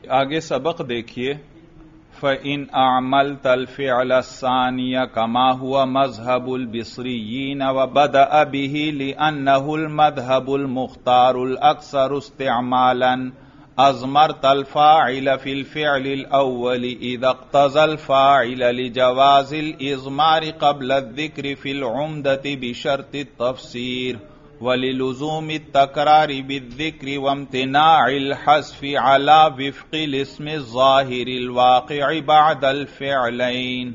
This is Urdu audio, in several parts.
آگے سبق دیکھیے فَإِنْ أَعْمَلْتَ الْفِعْلَ الثَّانِيَ كَمَا هُوَ مَذْهَبُ الْبِصْرِيِّينَ وَبَدَأَ بِهِ لِأَنَّهُ الْمَذْهَبُ الْمُخْتَارُ الْأَكْثَرُ اسْتِعْمَالًا أَضْمَرْتَ الْفَاعِلَ فِي الْفِعْلِ الْأَوَّلِ إِذَا اقْتَضَى الْفَاعِلَ لِجَوَازِ الْإِضْمَارِ قَبْلَ الذِّكْرِ فِي الْعُمْدَةِ بِشَرْطِ التَّفْسِيرِ وَلِلُزُومِ التَّكْرَارِ بِالذِّكْرِ وَامْتِنَاعِ الْحَذْفِ عَلَى وِفْقِ الِاسْمِ الظَّاهِرِ الْوَاقِعِ بَعْدَ الْفِعْلَيْنِ۔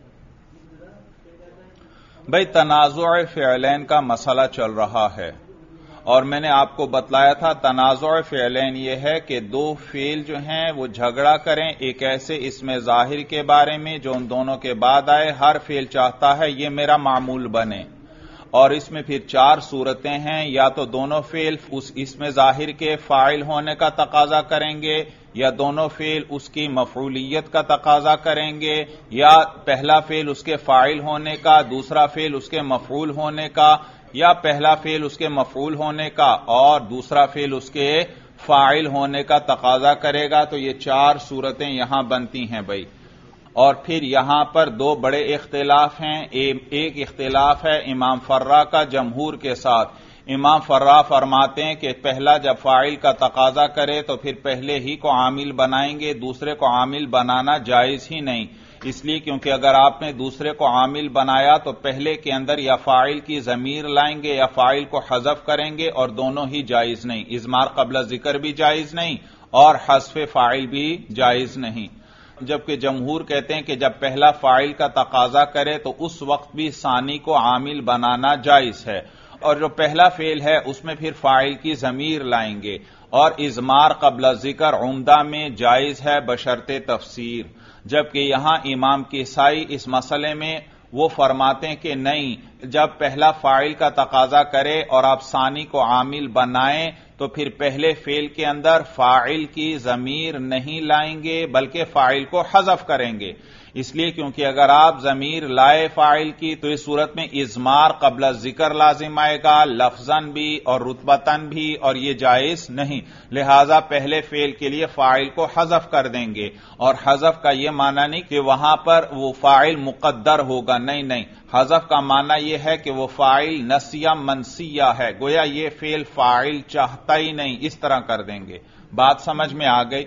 بھئی تنازع فعلین کا مسئلہ چل رہا ہے اور میں نے آپ کو بتلایا تھا تنازع فعلین یہ ہے کہ دو فعل جو ہیں وہ جھگڑا کریں ایک ایسے اسم ظاہر کے بارے میں جو ان دونوں کے بعد آئے، ہر فعل چاہتا ہے یہ میرا معمول بنے، اور اس میں پھر چار صورتیں ہیں، یا تو دونوں فعل اس اسم ظاہر کے فاعل ہونے کا تقاضا کریں گے، یا دونوں فعل اس کی مفعولیت کا تقاضا کریں گے، یا پہلا فعل اس کے فاعل ہونے کا، دوسرا فعل اس کے مفعول ہونے کا، یا پہلا فعل اس کے مفعول ہونے کا اور دوسرا فعل اس کے فاعل ہونے کا تقاضا کرے گا۔ تو یہ چار صورتیں یہاں بنتی ہیں بھائی۔ اور پھر یہاں پر دو بڑے اختلاف ہیں، ایک اختلاف ہے امام فرا کا جمہور کے ساتھ۔ امام فرا فرماتے ہیں کہ پہلا جب فاعل کا تقاضا کرے تو پھر پہلے ہی کو عامل بنائیں گے، دوسرے کو عامل بنانا جائز ہی نہیں، اس لیے کیونکہ اگر آپ نے دوسرے کو عامل بنایا تو پہلے کے اندر یا فاعل کی ضمیر لائیں گے یا فاعل کو حذف کریں گے، اور دونوں ہی جائز نہیں، اضمار قبل ذکر بھی جائز نہیں اور حذف فاعل بھی جائز نہیں۔ جبکہ جمہور کہتے ہیں کہ جب پہلا فاعل کا تقاضا کرے تو اس وقت بھی ثانی کو عامل بنانا جائز ہے، اور جو پہلا فعل ہے اس میں پھر فاعل کی ضمیر لائیں گے، اور اضمار قبل ذکر عمدہ میں جائز ہے بشرط تفسیر۔ جبکہ یہاں امام کسائی اس مسئلے میں وہ فرماتے ہیں کہ نہیں، جب پہلا فاعل کا تقاضا کرے اور آپ ثانی کو عامل بنائیں تو پھر پہلے فعل کے اندر فاعل کی ضمیر نہیں لائیں گے بلکہ فاعل کو حذف کریں گے، اس لیے کیونکہ اگر آپ ضمیر لائے فاعل کی تو اس صورت میں اضمار قبل ذکر لازم آئے گا، لفظاً بھی اور رتبتاً بھی، اور یہ جائز نہیں، لہذا پہلے فعل کے لیے فاعل کو حذف کر دیں گے۔ اور حذف کا یہ معنی نہیں کہ وہاں پر وہ فاعل مقدر ہوگا، نہیں، حذف کا معنی یہ ہے کہ وہ فاعل نسیہ منسیہ ہے، گویا یہ فعل فاعل چاہتا ہی نہیں، اس طرح کر دیں گے۔ بات سمجھ میں آ گئی؟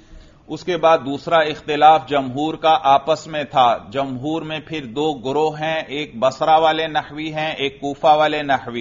اس کے بعد دوسرا اختلاف جمہور کا آپس میں تھا۔ جمہور میں پھر دو گروہ ہیں، ایک بصرہ والے نحوی ہیں، ایک کوفہ والے نحوی۔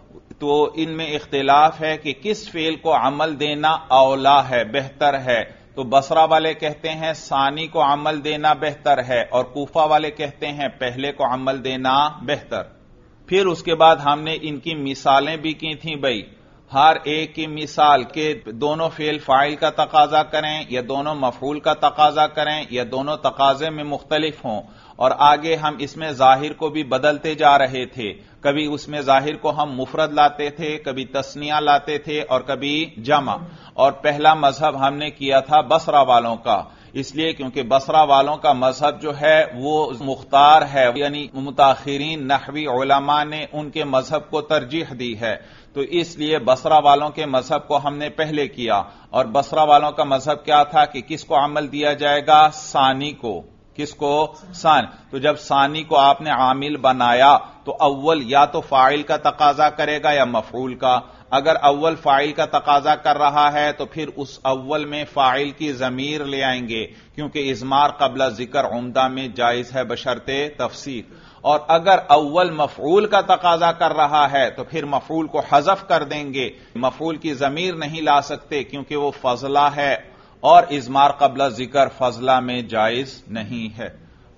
تو ان میں اختلاف ہے کہ کس فعل کو عمل دینا اولا ہے، بہتر ہے۔ تو بصرہ والے کہتے ہیں ثانی کو عمل دینا بہتر ہے، اور کوفہ والے کہتے ہیں پہلے کو عمل دینا بہتر۔ پھر اس کے بعد ہم نے ان کی مثالیں بھی کی تھیں بھائی، ہر ایک کی مثال کہ دونوں فعل فاعل کا تقاضا کریں یا دونوں مفعول کا تقاضا کریں یا دونوں تقاضے میں مختلف ہوں، اور آگے ہم اس میں ظاہر کو بھی بدلتے جا رہے تھے، کبھی اس میں ظاہر کو ہم مفرد لاتے تھے، کبھی تثنیہ لاتے تھے اور کبھی جمع۔ اور پہلا مذہب ہم نے کیا تھا بصرہ والوں کا، اس لیے کیونکہ بصرہ والوں کا مذہب جو ہے وہ مختار ہے، یعنی متاخرین نحوی علماء نے ان کے مذہب کو ترجیح دی ہے، تو اس لیے بصرہ والوں کے مذہب کو ہم نے پہلے کیا۔ اور بصرہ والوں کا مذہب کیا تھا کہ کس کو عمل دیا جائے گا؟ ثانی کو۔ کس کو؟ ثانی۔ تو جب ثانی کو آپ نے عامل بنایا تو اول یا تو فاعل کا تقاضا کرے گا یا مفعول کا۔ اگر اول فاعل کا تقاضا کر رہا ہے تو پھر اس اول میں فاعل کی ضمیر لے آئیں گے، کیونکہ اضمار قبل ذکر عمدہ میں جائز ہے بشرط تفسیر۔ اور اگر اول مفعول کا تقاضا کر رہا ہے تو پھر مفعول کو حذف کر دیں گے، مفعول کی ضمیر نہیں لا سکتے کیونکہ وہ فضلہ ہے، اور اضمار قبل ذکر فضلہ میں جائز نہیں ہے۔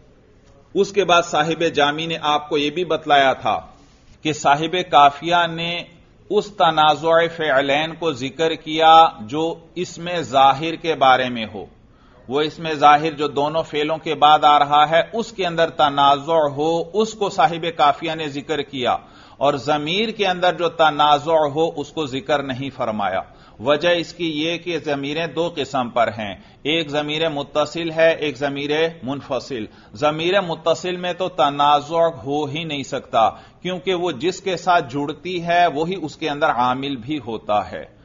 اس کے بعد صاحب جامی نے آپ کو یہ بھی بتلایا تھا کہ صاحب کافیہ نے اس تنازع فعلین کو ذکر کیا جو اسم ظاہر کے بارے میں ہو، وہ اسم ظاہر جو دونوں فعلوں کے بعد آ رہا ہے اس کے اندر تنازع ہو، اس کو صاحب کافیہ نے ذکر کیا، اور ضمیر کے اندر جو تنازع ہو اس کو ذکر نہیں فرمایا۔ وجہ اس کی یہ کہ ضمیریں دو قسم پر ہیں، ایک ضمیر متصل ہے، ایک ضمیر منفصل۔ ضمیر متصل میں تو تنازع ہو ہی نہیں سکتا، کیونکہ وہ جس کے ساتھ جڑتی ہے وہی اس کے اندر عامل بھی ہوتا ہے،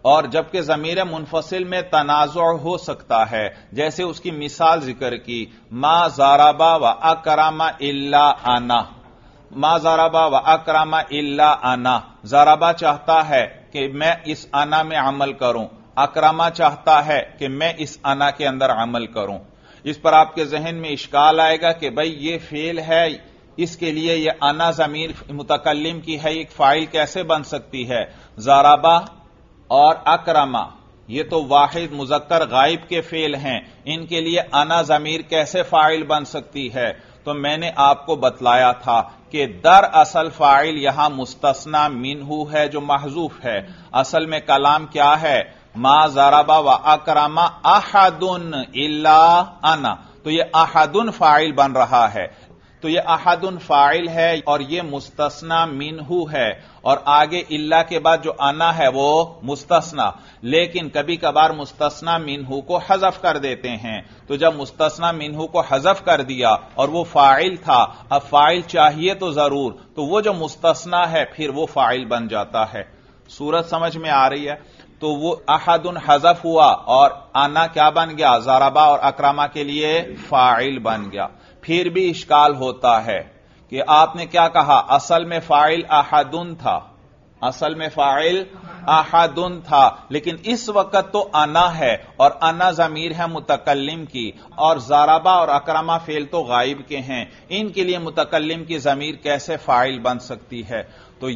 اور جبکہ ضمیر منفصل میں تنازع ہو سکتا ہے، جیسے اس کی مثال ذکر کی، ما ضربا و اکرم الا انا، ما ضربا و اکرم الا انا، ضربا چاہتا ہے کہ میں اس انا میں عمل کروں، اکرما چاہتا ہے کہ میں اس انا کے اندر عمل کروں۔ اس پر آپ کے ذہن میں اشکال آئے گا کہ بھئی یہ فعل ہے، اس کے لیے یہ انا ضمیر متکلم کی ہے، ایک فاعل کیسے بن سکتی ہے؟ ضربا اور اکرما یہ تو واحد مذکر غائب کے فعل ہیں، ان کے لیے انا ضمیر کیسے فاعل بن سکتی ہے؟ تو میں نے آپ کو بتلایا تھا کہ در اصل فاعل یہاں مستثنی منہ ہے جو محذوف ہے۔ اصل میں کلام کیا ہے؟ ما ضربا و اکرما احد الا انا، تو یہ احد فاعل بن رہا ہے، تو یہ احد فاعل ہے اور یہ مستثنی منہ ہے، اور آگے الا کے بعد جو انا ہے وہ مستثنی، لیکن کبھی کبھار مستثنی منہ کو حذف کر دیتے ہیں، تو جب مستثنی منہ کو حذف کر دیا اور وہ فاعل تھا، اب فاعل چاہیے تو ضرور، تو وہ جو مستثنی ہے پھر وہ فاعل بن جاتا ہے۔ صورت سمجھ میں آ رہی ہے؟ تو وہ احد حذف ہوا اور انا کیا بن گیا؟ ضربا اور اکرما کے لیے فاعل بن گیا۔ پھر بھی اشکال ہوتا ہے کہ آپ نے کیا کہا؟ اصل میں فاعل احدن تھا، اصل میں فاعل احدن تھا، لیکن اس وقت تو انا ہے اور انا ضمیر ہے متکلم کی، اور ضربا اور اکرما فعل تو غائب کے ہیں، ان کے لیے متکلم کی ضمیر کیسے فاعل بن سکتی ہے؟ تو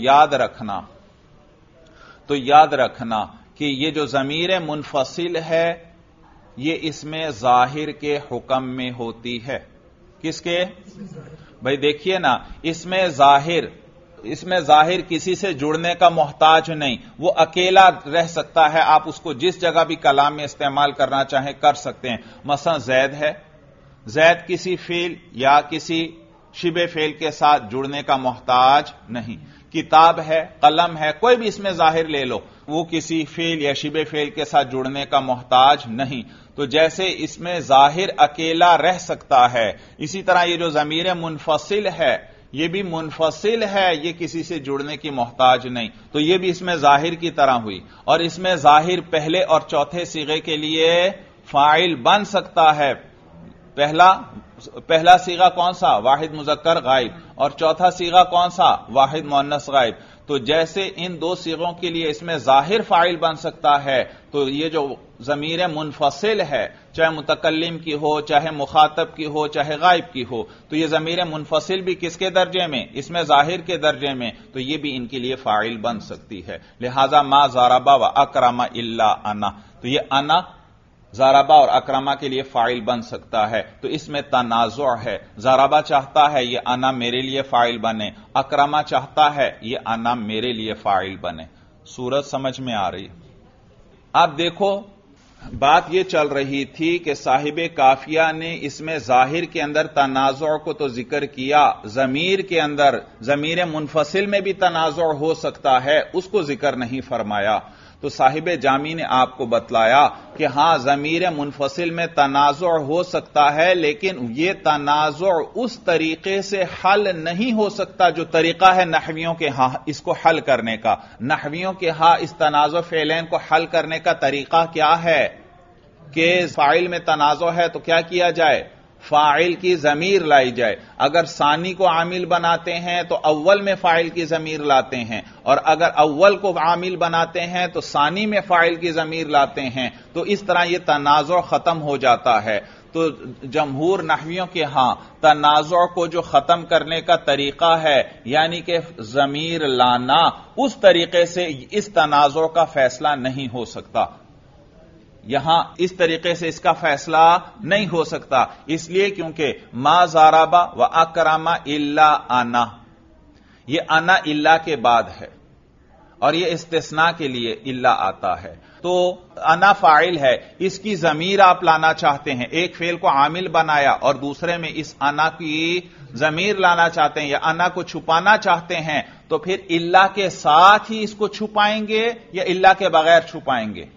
یاد رکھنا کہ یہ جو ضمیر منفصل ہے یہ اس میں ظاہر کے حکم میں ہوتی ہے۔ کس کے؟ بھئی دیکھیے نا، اس میں ظاہر کسی سے جڑنے کا محتاج نہیں، وہ اکیلا رہ سکتا ہے، آپ اس کو جس جگہ بھی کلام میں استعمال کرنا چاہیں کر سکتے ہیں۔ مثلا زید ہے، زید کسی فعل یا کسی شبہ فعل کے ساتھ جڑنے کا محتاج نہیں۔ کتاب ہے، قلم ہے، کوئی بھی اس میں ظاہر لے لو، وہ کسی فعل یا شبہ فعل کے ساتھ جڑنے کا محتاج نہیں۔ تو جیسے اس میں ظاہر اکیلا رہ سکتا ہے، اسی طرح یہ جو ضمیر منفصل ہے یہ بھی منفصل ہے، یہ کسی سے جڑنے کی محتاج نہیں، تو یہ بھی اس میں ظاہر کی طرح ہوئی، اور اس میں ظاہر پہلے اور چوتھے صیغے کے لیے فاعل بن سکتا ہے۔ پہلا صیغہ کون سا؟ واحد مذکر غائب، اور چوتھا صیغہ کون سا؟ واحد مؤنث غائب۔ تو جیسے ان دو صیغوں کے لیے اس میں ظاہر فاعل بن سکتا ہے، تو یہ جو ضمیر منفصل ہے، چاہے متکلم کی ہو، چاہے مخاطب کی ہو، چاہے غائب کی ہو، تو یہ ضمیر منفصل بھی کس کے درجے میں؟ اس میں ظاہر کے درجے میں، تو یہ بھی ان کے لیے فاعل بن سکتی ہے۔ لہذا ما ضربا و اکرم الا انا، تو یہ انا ضربا اور اکرما کے لیے فاعل بن سکتا ہے، تو اس میں تنازع ہے۔ ضربا چاہتا ہے یہ انا میرے لیے فاعل بنے، اکرما چاہتا ہے یہ انا میرے لیے فاعل بنے۔ صورت سمجھ میں آ رہی؟ اب دیکھو، بات یہ چل رہی تھی کہ صاحب کافیہ نے اس میں ظاہر کے اندر تنازع کو تو ذکر کیا، ضمیر کے اندر ضمیر منفصل میں بھی تنازع ہو سکتا ہے، اس کو ذکر نہیں فرمایا۔ تو صاحب جامی نے آپ کو بتلایا کہ ہاں ضمیر منفصل میں تنازع ہو سکتا ہے، لیکن یہ تنازع اس طریقے سے حل نہیں ہو سکتا جو طریقہ ہے نحویوں کے ہاں اس کو حل کرنے کا۔ نحویوں کے ہاں اس تنازع فعلین کو حل کرنے کا طریقہ کیا ہے کہ فاعل میں تنازع ہے تو کیا کیا جائے؟ فاعل کی ضمیر لائی جائے۔ اگر ثانی کو عامل بناتے ہیں تو اول میں فاعل کی ضمیر لاتے ہیں، اور اگر اول کو عامل بناتے ہیں تو ثانی میں فاعل کی ضمیر لاتے ہیں، تو اس طرح یہ تنازع ختم ہو جاتا ہے۔ تو جمہور نحویوں کے ہاں تنازع کو جو ختم کرنے کا طریقہ ہے یعنی کہ ضمیر لانا، اس طریقے سے اس تنازع کا فیصلہ نہیں ہو سکتا۔ یہاں اس طریقے سے اس کا فیصلہ نہیں ہو سکتا، اس لیے کیونکہ ما ضربا و اکرم الا انا، یہ انا الا کے بعد ہے، اور یہ استثناء کے لیے الا آتا ہے۔ تو انا فاعل ہے، اس کی ضمیر آپ لانا چاہتے ہیں، ایک فعل کو عامل بنایا اور دوسرے میں اس انا کی ضمیر لانا چاہتے ہیں یا انا کو چھپانا چاہتے ہیں، تو پھر الا کے ساتھ ہی اس کو چھپائیں گے یا الا کے بغیر چھپائیں گے؟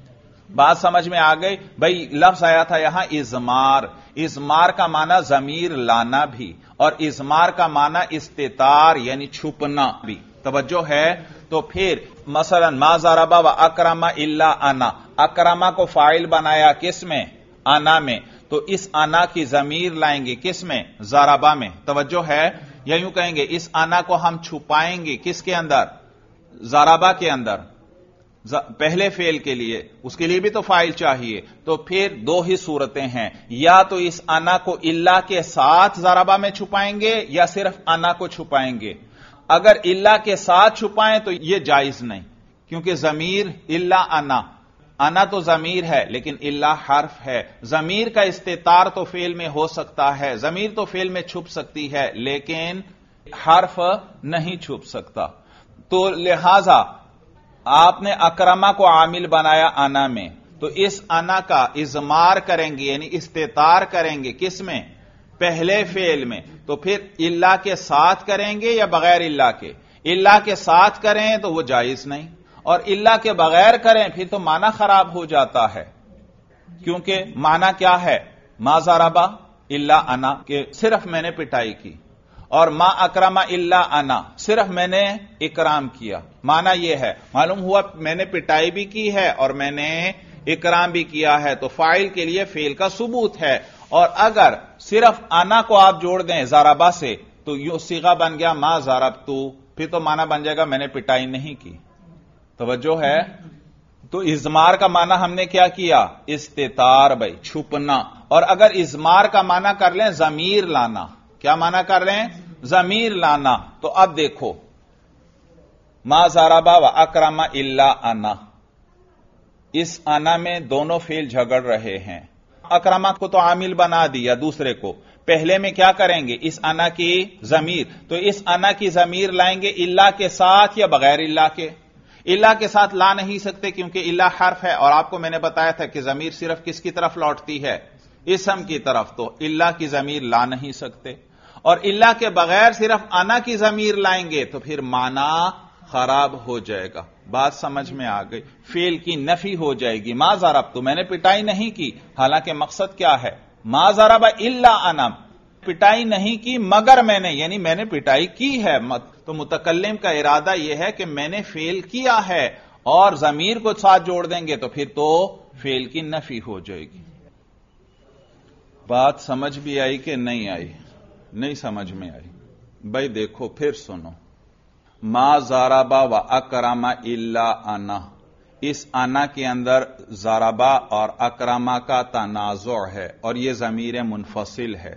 بات سمجھ میں آ گئی؟ بھئی لفظ آیا تھا یہاں اضمار، اضمار کا معنی ضمیر لانا بھی، اور اضمار کا معنی استتار یعنی چھپنا بھی۔ توجہ ہے؟ تو پھر مثلا ما ضربا و اکرما الا انا، اکرما کو فاعل بنایا کس میں؟ انا میں، تو اس انا کی ضمیر لائیں گے کس میں؟ ضربا میں، توجہ ہے؟ یا یوں کہیں گے اس انا کو ہم چھپائیں گے کس کے اندر؟ ضربا کے اندر، پہلے فعل کے لیے، اس کے لیے بھی تو فاعل چاہیے، تو پھر دو ہی صورتیں ہیں، یا تو اس انا کو الا کے ساتھ ضربا میں چھپائیں گے یا صرف انا کو چھپائیں گے۔ اگر الا کے ساتھ چھپائیں تو یہ جائز نہیں، کیونکہ ضمیر الا انا تو ضمیر ہے لیکن الا حرف ہے، ضمیر کا استتار تو فعل میں ہو سکتا ہے، ضمیر تو فعل میں چھپ سکتی ہے لیکن حرف نہیں چھپ سکتا، تو لہذا آپ نے اکرما کو عامل بنایا انا میں، تو اس انا کا اضمار کریں گے یعنی استتار کریں گے کس میں؟ پہلے فعل میں، تو پھر الا کے ساتھ کریں گے یا بغیر الا کے؟ الا کے ساتھ کریں تو وہ جائز نہیں، اور الا کے بغیر کریں پھر تو معنی خراب ہو جاتا ہے، کیونکہ معنی کیا ہے؟ ما ضربا الا انا، کہ صرف میں نے پٹائی کی، اور ما اکرما الا انا، صرف میں نے اکرام کیا، معنی یہ ہے، معلوم ہوا میں نے پٹائی بھی کی ہے اور میں نے اکرام بھی کیا ہے، تو فاعل کے لیے فعل کا ثبوت ہے، اور اگر صرف انا کو آپ جوڑ دیں ضربا سے تو یہ صیغہ بن گیا ما ضربتو، پھر تو معنی بن جائے گا میں نے پٹائی نہیں کی، توجہ ہے؟ تو اضمار کا معنی ہم نے کیا کیا؟ استتار، بھائی چھپنا، اور اگر اضمار کا معنی کر لیں ضمیر لانا، کیا معنی کر لیں؟ ضمیر لانا، تو اب دیکھو ما ضربا و اکرما الا انا، اس انا میں دونوں فعل جھگڑ رہے ہیں، اکرما کو تو عامل بنا دیا دوسرے کو، پہلے میں کیا کریں گے؟ اس انا کی ضمیر، تو اس انا کی ضمیر لائیں گے الا کے ساتھ یا بغیر الا کے؟ الا کے ساتھ لا نہیں سکتے کیونکہ الا حرف ہے، اور آپ کو میں نے بتایا تھا کہ ضمیر صرف کس کی طرف لوٹتی ہے؟ اسم کی طرف، تو الا کی ضمیر لا نہیں سکتے، اور الا کے بغیر صرف انا کی ضمیر لائیں گے تو پھر معنی خراب ہو جائے گا، بات سمجھ میں آ گئی؟ فعل کی نفی ہو جائے گی، ما ضربتو، میں نے پٹائی نہیں کی، حالانکہ مقصد کیا ہے؟ ما ضرب الا انا، پٹائی نہیں کی مگر میں نے، یعنی میں نے پٹائی کی ہے، تو متکلم کا ارادہ یہ ہے کہ میں نے فعل کیا ہے، اور ضمیر کو ساتھ جوڑ دیں گے تو پھر تو فعل کی نفی ہو جائے گی۔ بات سمجھ بھی آئی کہ نہیں آئی؟ نہیں سمجھ میں آئی؟ بھائی دیکھو پھر سنو، ما ضربا و اکرما الا انا، اس انا کے اندر ضربا اور اکرما کا تنازع ہے، اور یہ ضمیر منفصل ہے،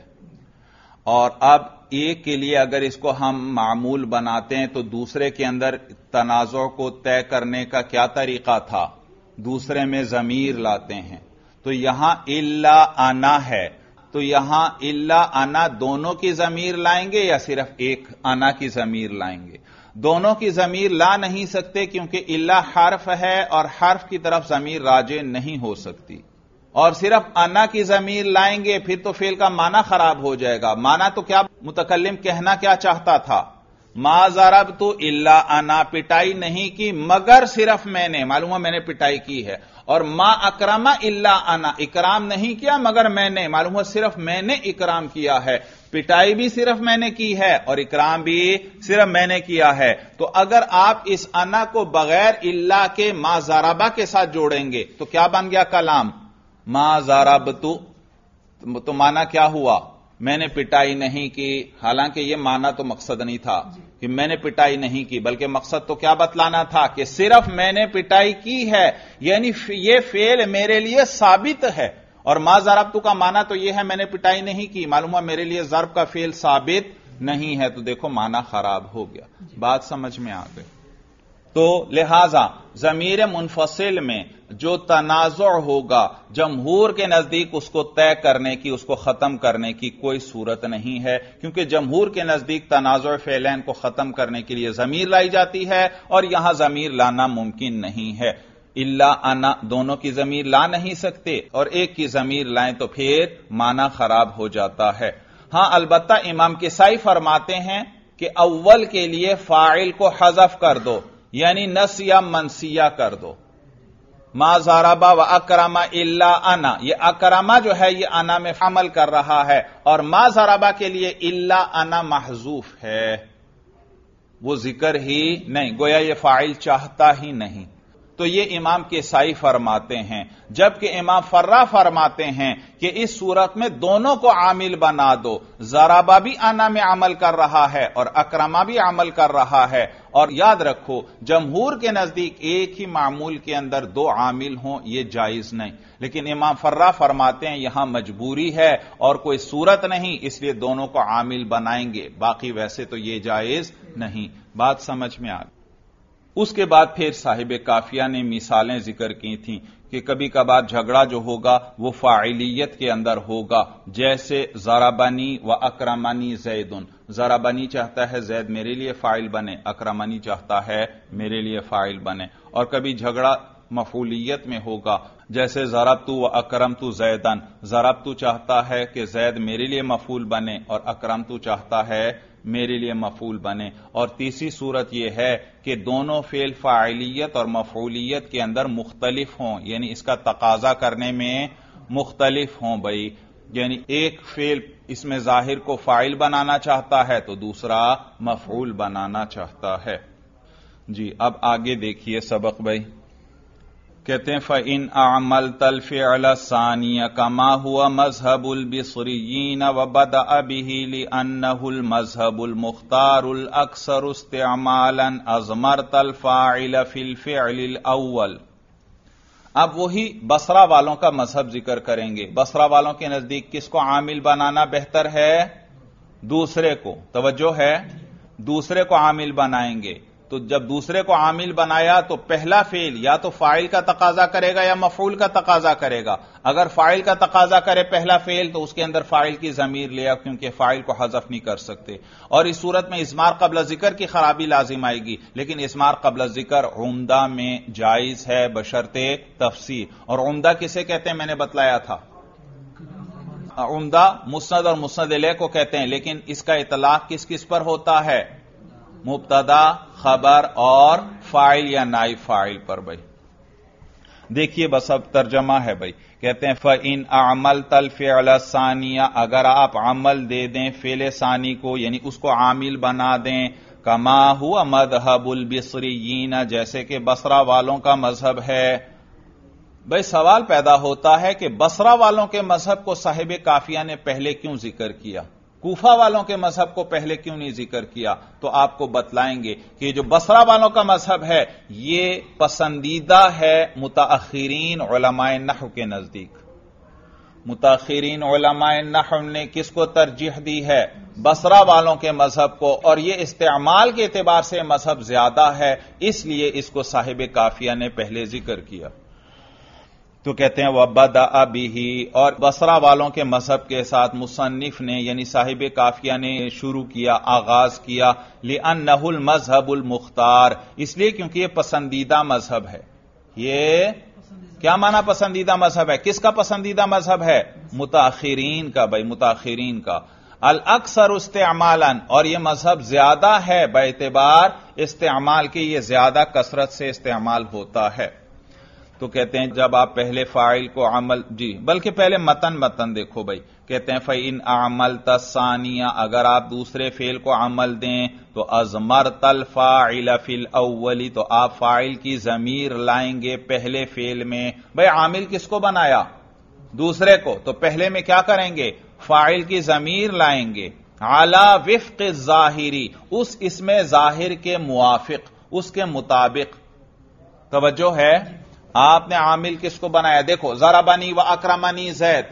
اور اب ایک کے لیے اگر اس کو ہم معمول بناتے ہیں تو دوسرے کے اندر تنازع کو طے کرنے کا کیا طریقہ تھا؟ دوسرے میں ضمیر لاتے ہیں، تو یہاں الا انا ہے، تو یہاں الا انا دونوں کی ضمیر لائیں گے یا صرف ایک انا کی ضمیر لائیں گے؟ دونوں کی ضمیر لا نہیں سکتے کیونکہ الا حرف ہے اور حرف کی طرف ضمیر راجع نہیں ہو سکتی، اور صرف انا کی ضمیر لائیں گے پھر تو فعل کا معنی خراب ہو جائے گا۔ معنی تو کیا متکلم کہنا کیا چاہتا تھا؟ ما ضربت الا انا، پٹائی نہیں کی مگر صرف میں نے، معلوم ہے میں نے پٹائی کی ہے، اور ما اکرم الا انا، اکرام نہیں کیا مگر میں نے، معلوم ہے صرف میں نے اکرام کیا ہے، پٹائی بھی صرف میں نے کی ہے اور اکرام بھی صرف میں نے کیا ہے۔ تو اگر آپ اس انا کو بغیر الا کے ما ضربا کے ساتھ جوڑیں گے تو کیا بن گیا کلام؟ ما ضربتو، تو معنی کیا ہوا؟ میں نے پٹائی نہیں کی، حالانکہ یہ معنی تو مقصد نہیں تھا کہ میں نے پٹائی نہیں کی، بلکہ مقصد تو کیا بتلانا تھا کہ صرف میں نے پٹائی کی ہے، یعنی یہ فعل میرے لیے ثابت ہے، اور ما ضربتو کا معنی تو یہ ہے میں نے پٹائی نہیں کی، معلوم ہے میرے لیے ضرب کا فعل ثابت نہیں ہے، تو دیکھو معنی خراب ہو گیا، بات سمجھ میں آ گئی؟ تو لہذا ضمیر منفصل میں جو تنازع ہوگا جمہور کے نزدیک اس کو طے کرنے کی، اس کو ختم کرنے کی کوئی صورت نہیں ہے، کیونکہ جمہور کے نزدیک تنازع فعلین کو ختم کرنے کے لیے ضمیر لائی جاتی ہے، اور یہاں ضمیر لانا ممکن نہیں ہے، الا انا دونوں کی ضمیر لا نہیں سکتے، اور ایک کی ضمیر لائیں تو پھر معنی خراب ہو جاتا ہے۔ ہاں البتہ امام کسائی فرماتے ہیں کہ اول کے لیے فاعل کو حذف کر دو، یعنی نسیہ منسیہ کر دو، ما ضربا و اکرما الا انا، یہ اکرما جو ہے یہ انا میں عمل کر رہا ہے، اور ما ضربا کے لیے الا انا محذوف ہے، وہ ذکر ہی نہیں، گویا یہ فاعل چاہتا ہی نہیں. تو یہ امام کسائی فرماتے ہیں، جبکہ امام فرا فرماتے ہیں کہ اس صورت میں دونوں کو عامل بنا دو. ضربہ بھی انا میں عمل کر رہا ہے اور اکرما بھی عمل کر رہا ہے. اور یاد رکھو جمہور کے نزدیک ایک ہی معمول کے اندر دو عامل ہوں یہ جائز نہیں، لیکن امام فرا فرماتے ہیں یہاں مجبوری ہے اور کوئی صورت نہیں، اس لیے دونوں کو عامل بنائیں گے، باقی ویسے تو یہ جائز نہیں. بات سمجھ میں آ گئی. اس کے بعد پھر صاحب کافیہ نے مثالیں ذکر کی تھیں کہ کبھی کبھار جھگڑا جو ہوگا وہ فاعلیت کے اندر ہوگا، جیسے ضربنی و اکرمنی زیدن. ضربنی چاہتا ہے زید میرے لیے فاعل بنے، اکرمنی چاہتا ہے میرے لیے فاعل بنے. اور کبھی جھگڑا مفعولیت میں ہوگا، جیسے ضربت و اکرمت زیدن. ضربت چاہتا ہے کہ زید میرے لیے مفعول بنے اور اکرمت چاہتا ہے میرے لیے مفعول بنے. اور تیسری صورت یہ ہے کہ دونوں فعل فاعلیت اور مفعولیت کے اندر مختلف ہوں، یعنی اس کا تقاضا کرنے میں مختلف ہوں. بھائی یعنی ایک فعل اس میں ظاہر کو فاعل بنانا چاہتا ہے تو دوسرا مفعول بنانا چاہتا ہے. جی اب آگے دیکھیے سبق. بھائی کہتے ہیں فَإِنْ أَعْمَلْتَ الْفِعْلَ الثَّانِيَ كَمَا هُوَ مَذْهَبُ الْبِصْرِيِّينَ وَبَدَأَ بِهِ لِأَنَّهُ الْمَذْهَبُ الْمُخْتَارُ الْأَكْثَرُ اسْتِعْمَالًا أَضْمَرْتَ الْفَاعِلَ فِي الْفِعْلِ الْأَوَّلِ. اب وہی بصرہ والوں کا مذہب ذکر کریں گے. بصرہ والوں کے نزدیک کس کو عامل بنانا بہتر ہے؟ دوسرے کو. توجہ ہے، دوسرے کو عامل بنائیں گے. تو جب دوسرے کو عامل بنایا تو پہلا فعل یا تو فاعل کا تقاضا کرے گا یا مفعول کا تقاضا کرے گا. اگر فاعل کا تقاضا کرے پہلا فعل تو اس کے اندر فاعل کی ضمیر لیا، کیونکہ فاعل کو حذف نہیں کر سکتے. اور اس صورت میں اضمار قبل ذکر کی خرابی لازم آئے گی، لیکن اضمار قبل ذکر عمدہ میں جائز ہے بشرط تفسیر. اور عمدہ کسے کہتے ہیں میں نے بتلایا تھا، عمدہ مسند اور مسند الیہ کو کہتے ہیں، لیکن اس کا اطلاق کس کس پر ہوتا ہے؟ مبتدا، خبر اور فاعل یا نائب فاعل پر. بھائی دیکھیے بس اب ترجمہ ہے. بھائی کہتے ہیں فَإِنْ أَعْمَلْتَ الْفِعْلَ الثَّانِيَ، اگر آپ عمل دے دیں فعل ثانی کو، یعنی اس کو عامل بنا دیں، کما ہوا مذہب البصریین، جیسے کہ بصرہ والوں کا مذہب ہے. بھائی سوال پیدا ہوتا ہے کہ بصرہ والوں کے مذہب کو صاحب کافیہ نے پہلے کیوں ذکر کیا، کوفہ والوں کے مذہب کو پہلے کیوں نہیں ذکر کیا؟ تو آپ کو بتلائیں گے کہ جو بصرہ والوں کا مذہب ہے یہ پسندیدہ ہے متاخرین علماء نحو کے نزدیک. متاخرین علماء نحو نے کس کو ترجیح دی ہے؟ بصرہ والوں کے مذہب کو. اور یہ استعمال کے اعتبار سے مذہب زیادہ ہے، اس لیے اس کو صاحب کافیہ نے پہلے ذکر کیا. تو کہتے ہیں وَبَدَأَ بِهِ، اور بصرہ والوں کے مذہب کے ساتھ مصنف نے یعنی صاحب کافیہ نے شروع کیا، آغاز کیا. لِأَنَّهُ الْمَذْهَبُ الْمُخْتَارُ، اس لیے کیونکہ یہ پسندیدہ مذہب ہے. یہ کیا معنی پسندیدہ مذہب ہے؟ کس کا پسندیدہ مذہب ہے؟ متاخرین کا. بھائی متاخرین کا. الاکثر استعمالا، اور یہ مذہب زیادہ ہے باعتبار استعمال کے، یہ زیادہ کثرت سے استعمال ہوتا ہے. تو کہتے ہیں جب آپ پہلے فاعل کو عمل، جی بلکہ پہلے متن دیکھو. بھائی کہتے ہیں فَإِنْ أَعْمَلْتَ الثَّانِيَ، اگر آپ دوسرے فعل کو عمل دیں تو أَضْمَرْتَ الْفَاعِلَ فِي الْأَوَّلِ، تو آپ فاعل کی ضمیر لائیں گے پہلے فعل میں. بھائی عامل کس کو بنایا؟ دوسرے کو. تو پہلے میں کیا کریں گے؟ فاعل کی ضمیر لائیں گے. عَلَى وِفْقِ الظَّاهِرِ، اس اسم ظاہر کے موافق، اس کے مطابق. توجہ ہے، آپ نے عامل کس کو بنایا؟ دیکھو ضربنی و اکرمنی زید.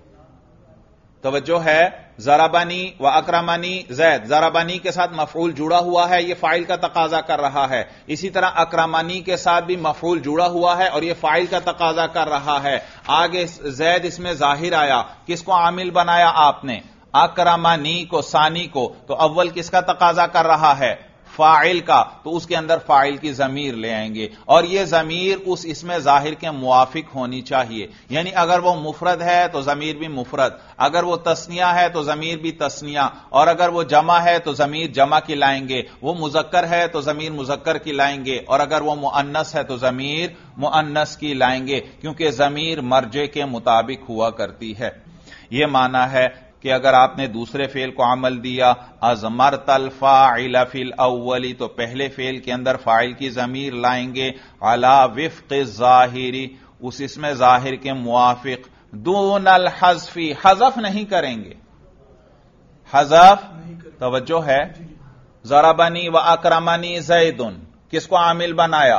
توجہ ہے، ضربنی و اکرمنی زید، ضربنی کے ساتھ مفعول جڑا ہوا ہے، یہ فاعل کا تقاضا کر رہا ہے. اسی طرح اکرمنی کے ساتھ بھی مفعول جڑا ہوا ہے اور یہ فاعل کا تقاضا کر رہا ہے. آگے زید اس میں ظاہر آیا، کس کو عامل بنایا آپ نے؟ اکرمنی کو، ثانی کو. تو اول کس کا تقاضا کر رہا ہے؟ فاعل کا. تو اس کے اندر فاعل کی ضمیر لے آئیں گے اور یہ ضمیر اس اسم ظاہر کے موافق ہونی چاہیے. یعنی اگر وہ مفرد ہے تو ضمیر بھی مفرد، اگر وہ تثنیہ ہے تو ضمیر بھی تثنیہ، اور اگر وہ جمع ہے تو ضمیر جمع کی لائیں گے. وہ مذکر ہے تو ضمیر مذکر کی لائیں گے، اور اگر وہ مؤنث ہے تو ضمیر مؤنث کی لائیں گے، کیونکہ ضمیر مرجع کے مطابق ہوا کرتی ہے. یہ معنی ہے. کہ اگر آپ نے دوسرے فعل کو عمل دیا ازمرت الفاعل فی الاولی تو پہلے فعل کے اندر فاعل کی ضمیر لائیں گے علی وفق الظاہری اس اسم ظاہر کے موافق دون الحذف حذف نہیں کریں گے حذف توجہ ہے ضربنی و اکرمنی زید کس کو عامل بنایا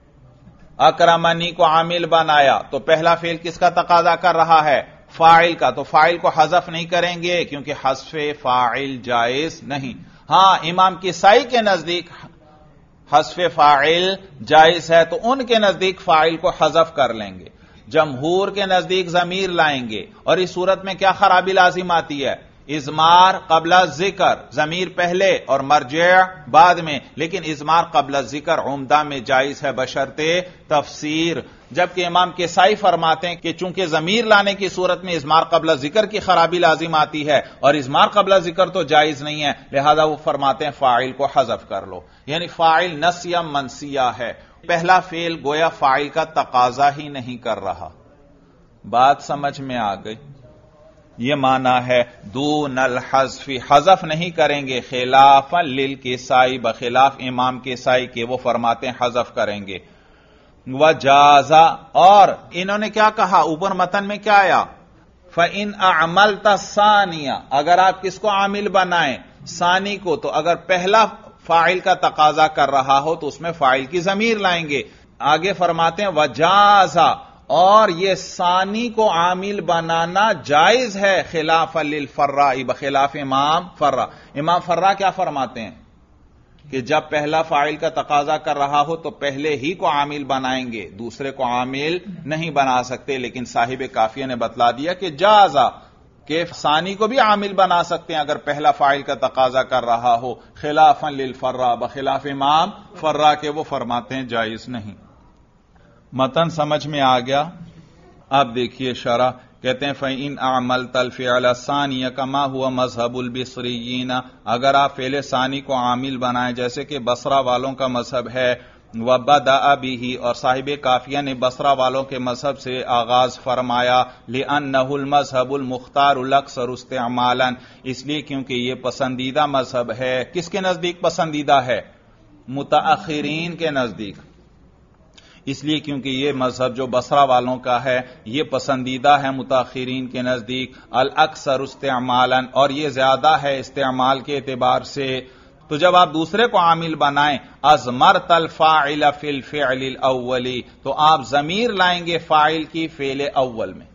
اکرمنی کو عامل بنایا تو پہلا فعل کس کا تقاضا کر رہا ہے فاعل کا تو فاعل کو حذف نہیں کریں گے کیونکہ حذف فاعل جائز نہیں ہاں امام کسائی کے نزدیک حذف فاعل جائز ہے تو ان کے نزدیک فاعل کو حذف کر لیں گے جمہور کے نزدیک ضمیر لائیں گے اور اس صورت میں کیا خرابی لازم آتی ہے اضمار قبل ذکر ضمیر پہلے اور مرجع بعد میں لیکن اضمار قبل ذکر عمدہ میں جائز ہے بشرط تفسیر جبکہ امام کسائی فرماتے ہیں کہ چونکہ ضمیر لانے کی صورت میں اضمار قبل ذکر کی خرابی لازم آتی ہے اور اضمار قبل ذکر تو جائز نہیں ہے لہذا وہ فرماتے ہیں فاعل کو حذف کر لو یعنی فاعل نسیہ منسیہ ہے پہلا فعل گویا فاعل کا تقاضا ہی نہیں کر رہا بات سمجھ میں آ گئی یہ معنی ہے دون الحذف حذف نہیں کریں گے خلافا للکسائی بخلاف امام کسائی کے وہ فرماتے ہیں حذف کریں گے وجازا اور انہوں نے کیا کہا اوپر متن میں کیا آیا فَإِنْ أَعْمَلْتَ الثَّانِيَ اگر آپ کس کو عامل بنائیں ثانی کو تو اگر پہلا فاعل کا تقاضا کر رہا ہو تو اس میں فاعل کی ضمیر لائیں گے آگے فرماتے ہیں وجازا اور یہ ثانی کو عامل بنانا جائز ہے خلاف للفراء بخلاف امام فرا کیا فرماتے ہیں کہ جب پہلا فاعل کا تقاضا کر رہا ہو تو پہلے ہی کو عامل بنائیں گے دوسرے کو عامل نہیں بنا سکتے لیکن صاحب کافیہ نے بتلا دیا کہ جازا کہ ثانی کو بھی عامل بنا سکتے ہیں اگر پہلا فاعل کا تقاضا کر رہا ہو خلافا للفراء بخلاف امام فرا کے وہ فرماتے ہیں جائز نہیں متن سمجھ میں آ گیا اب دیکھیے شرح کہتے ہیں فَإِنْ أَعْمَلْتَ الْفِعْلَ الثَّانِيَ كَمَا هُوَ مذهب البصريين اگر آپ فعل ثانی کو عامل بنائیں جیسے کہ بصرہ والوں کا مذہب ہے وَبَدَأَ بِهِ اور صاحب کافیہ نے بصرہ والوں کے مذہب سے آغاز فرمایا لِأَنَّهُ الْمَذْهَبُ الْمُخْتَارُ الْأَكْثَرُ اسْتِعْمَالًا اس لیے کیونکہ یہ پسندیدہ مذہب ہے کس کے نزدیک پسندیدہ ہے متاخرین کے نزدیک اس لیے کیونکہ یہ مذہب جو بصرہ والوں کا ہے یہ پسندیدہ ہے متاخرین کے نزدیک الاکثر استعمالا اور یہ زیادہ ہے استعمال کے اعتبار سے تو جب آپ دوسرے کو عامل بنائیں ازمرت الفاعل فی الفعل الاولی تو آپ ضمیر لائیں گے فاعل کی فعل اول میں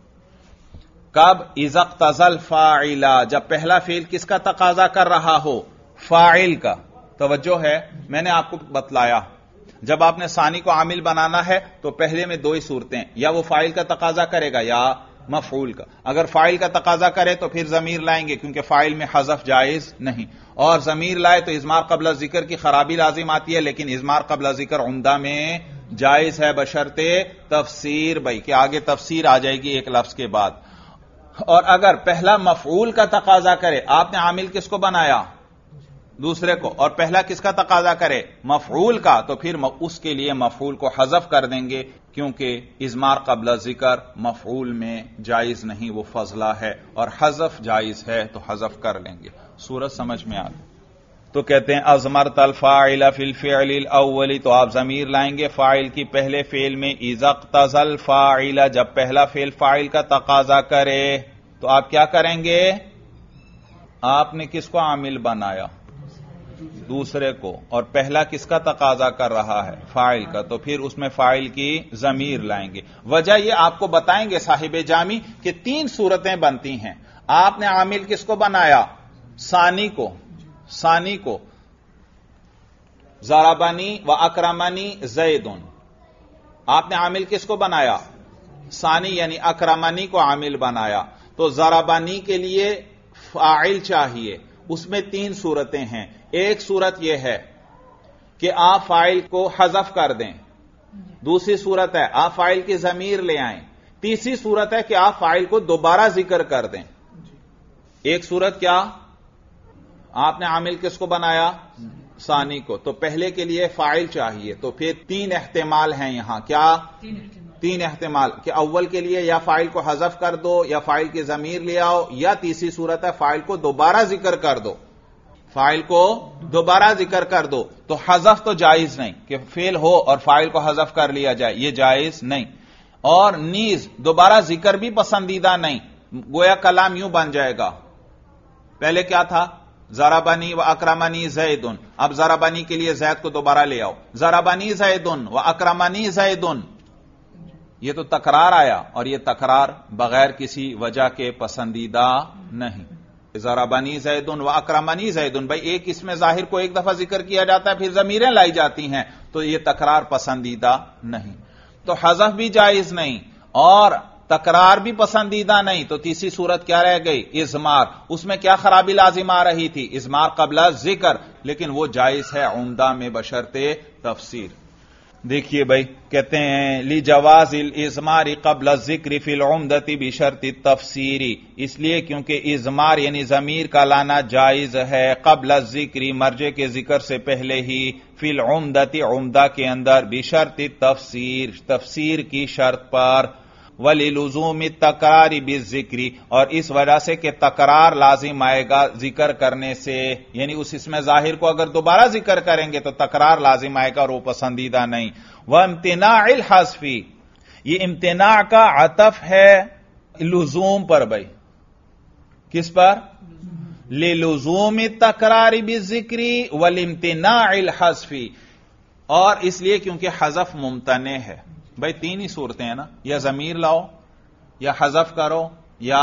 کب اذا اقتضى الفاعل جب پہلا فعل کس کا تقاضا کر رہا ہو فاعل کا توجہ ہے میں نے آپ کو بتلایا جب آپ نے ثانی کو عامل بنانا ہے تو پہلے میں دو ہی صورتیں یا وہ فاعل کا تقاضا کرے گا یا مفعول کا اگر فاعل کا تقاضا کرے تو پھر ضمیر لائیں گے کیونکہ فاعل میں حذف جائز نہیں اور ضمیر لائے تو اضمار قبل ذکر کی خرابی لازم آتی ہے لیکن اضمار قبل ذکر عمدہ میں جائز ہے بشرط تفسیر بھائی کہ آگے تفسیر آ جائے گی ایک لفظ کے بعد اور اگر پہلا مفعول کا تقاضا کرے آپ نے عامل کس کو بنایا دوسرے کو اور پہلا کس کا تقاضا کرے مفعول کا تو پھر اس کے لیے مفعول کو حذف کر دیں گے کیونکہ اضمار قبل ذکر مفعول میں جائز نہیں وہ فضلہ ہے اور حذف جائز ہے تو حذف کر لیں گے صورت سمجھ میں آ گئی تو کہتے ہیں ازمرت الفاعل فی الفعل الاول تو آپ ضمیر لائیں گے فاعل کی پہلے فعل میں اذا اقتضى الفاعل جب پہلا فعل فاعل کا تقاضا کرے تو آپ کیا کریں گے آپ نے کس کو عامل بنایا دوسرے کو اور پہلا کس کا تقاضا کر رہا ہے فاعل کا تو پھر اس میں فاعل کی ضمیر لائیں گے وجہ یہ آپ کو بتائیں گے صاحب جامی کہ تین صورتیں بنتی ہیں آپ نے عامل کس کو بنایا ثانی کو ضربنی و اکرمنی زیدن آپ نے عامل کس کو بنایا ثانی یعنی اکرمنی کو عامل بنایا تو ضربنی کے لیے فاعل چاہیے اس میں تین صورتیں ہیں ایک صورت یہ ہے کہ آپ فاعل کو حذف کر دیں دوسری صورت ہے آپ فاعل کی ضمیر لے آئیں تیسری صورت ہے کہ آپ فاعل کو دوبارہ ذکر کر دیں ایک صورت کیا آپ نے عامل کس کو بنایا ثانی کو تو پہلے کے لیے فاعل چاہیے تو پھر تین احتمال ہیں یہاں کیا تین احتمال کہ اول کے لیے یا فاعل کو حذف کر دو یا فاعل کی ضمیر لے آؤ، یا تیسری صورت ہے فاعل کو دوبارہ ذکر کر دو، فاعل کو دوبارہ ذکر کر دو. تو حذف تو جائز نہیں کہ فعل ہو اور فاعل کو حذف کر لیا جائے، یہ جائز نہیں. اور نیز دوبارہ ذکر بھی پسندیدہ نہیں، گویا کلام یوں بن جائے گا، پہلے کیا تھا ضربنی و اکرمنی زید، اب ضربنی کے لیے زید کو دوبارہ لے آؤ، ضربنی زید و اکرمنی زید، یہ تو تکرار آیا اور یہ تکرار بغیر کسی وجہ کے پسندیدہ نہیں. ضربنی زید و اکرمنی زید، بھائی ایک اس میں ظاہر کو ایک دفعہ ذکر کیا جاتا ہے پھر ضمیریں لائی جاتی ہیں، تو یہ تکرار پسندیدہ نہیں. تو حذف بھی جائز نہیں اور تکرار بھی پسندیدہ نہیں. تو تیسری صورت کیا رہ گئی؟ اضمار. اس میں کیا خرابی لازم آ رہی تھی؟ اضمار قبل ذکر، لیکن وہ جائز ہے عمدہ میں بشرط تفسیر. دیکھیے بھائی کہتے ہیں لی جواز الاضمار قبل الذکر فی العمدۃ بشرط التفسیر، اس لیے کیونکہ اضمار یعنی ضمیر کا لانا جائز ہے قبل الذکر مرجع کے ذکر سے پہلے ہی، فی العمدۃ عمدہ کے اندر، بشرط التفسیر تفسیر کی شرط پر، وَلِلُزُومِ التَّكْرَارِ بِالذِّكْرِ اور اس وجہ سے کہ تکرار لازم آئے گا ذکر کرنے سے، یعنی اس میں ظاہر کو اگر دوبارہ ذکر کریں گے تو تکرار لازم آئے گا اور وہ پسندیدہ نہیں. وَامْتِنَاعِ الْحَذْفِ، یہ امتناع کا عطف ہے لزوم پر. بھائی کس پر؟ لِلُزُومِ التَّكْرَارِ بِالذِّكْرِ وَالْامْتِنَاعِ الْحَذْفِ، اور اس لیے کیونکہ حذف ممتنع ہے. بھائی تین ہی صورتیں ہیں نا، یا ضمیر لاؤ یا حذف کرو یا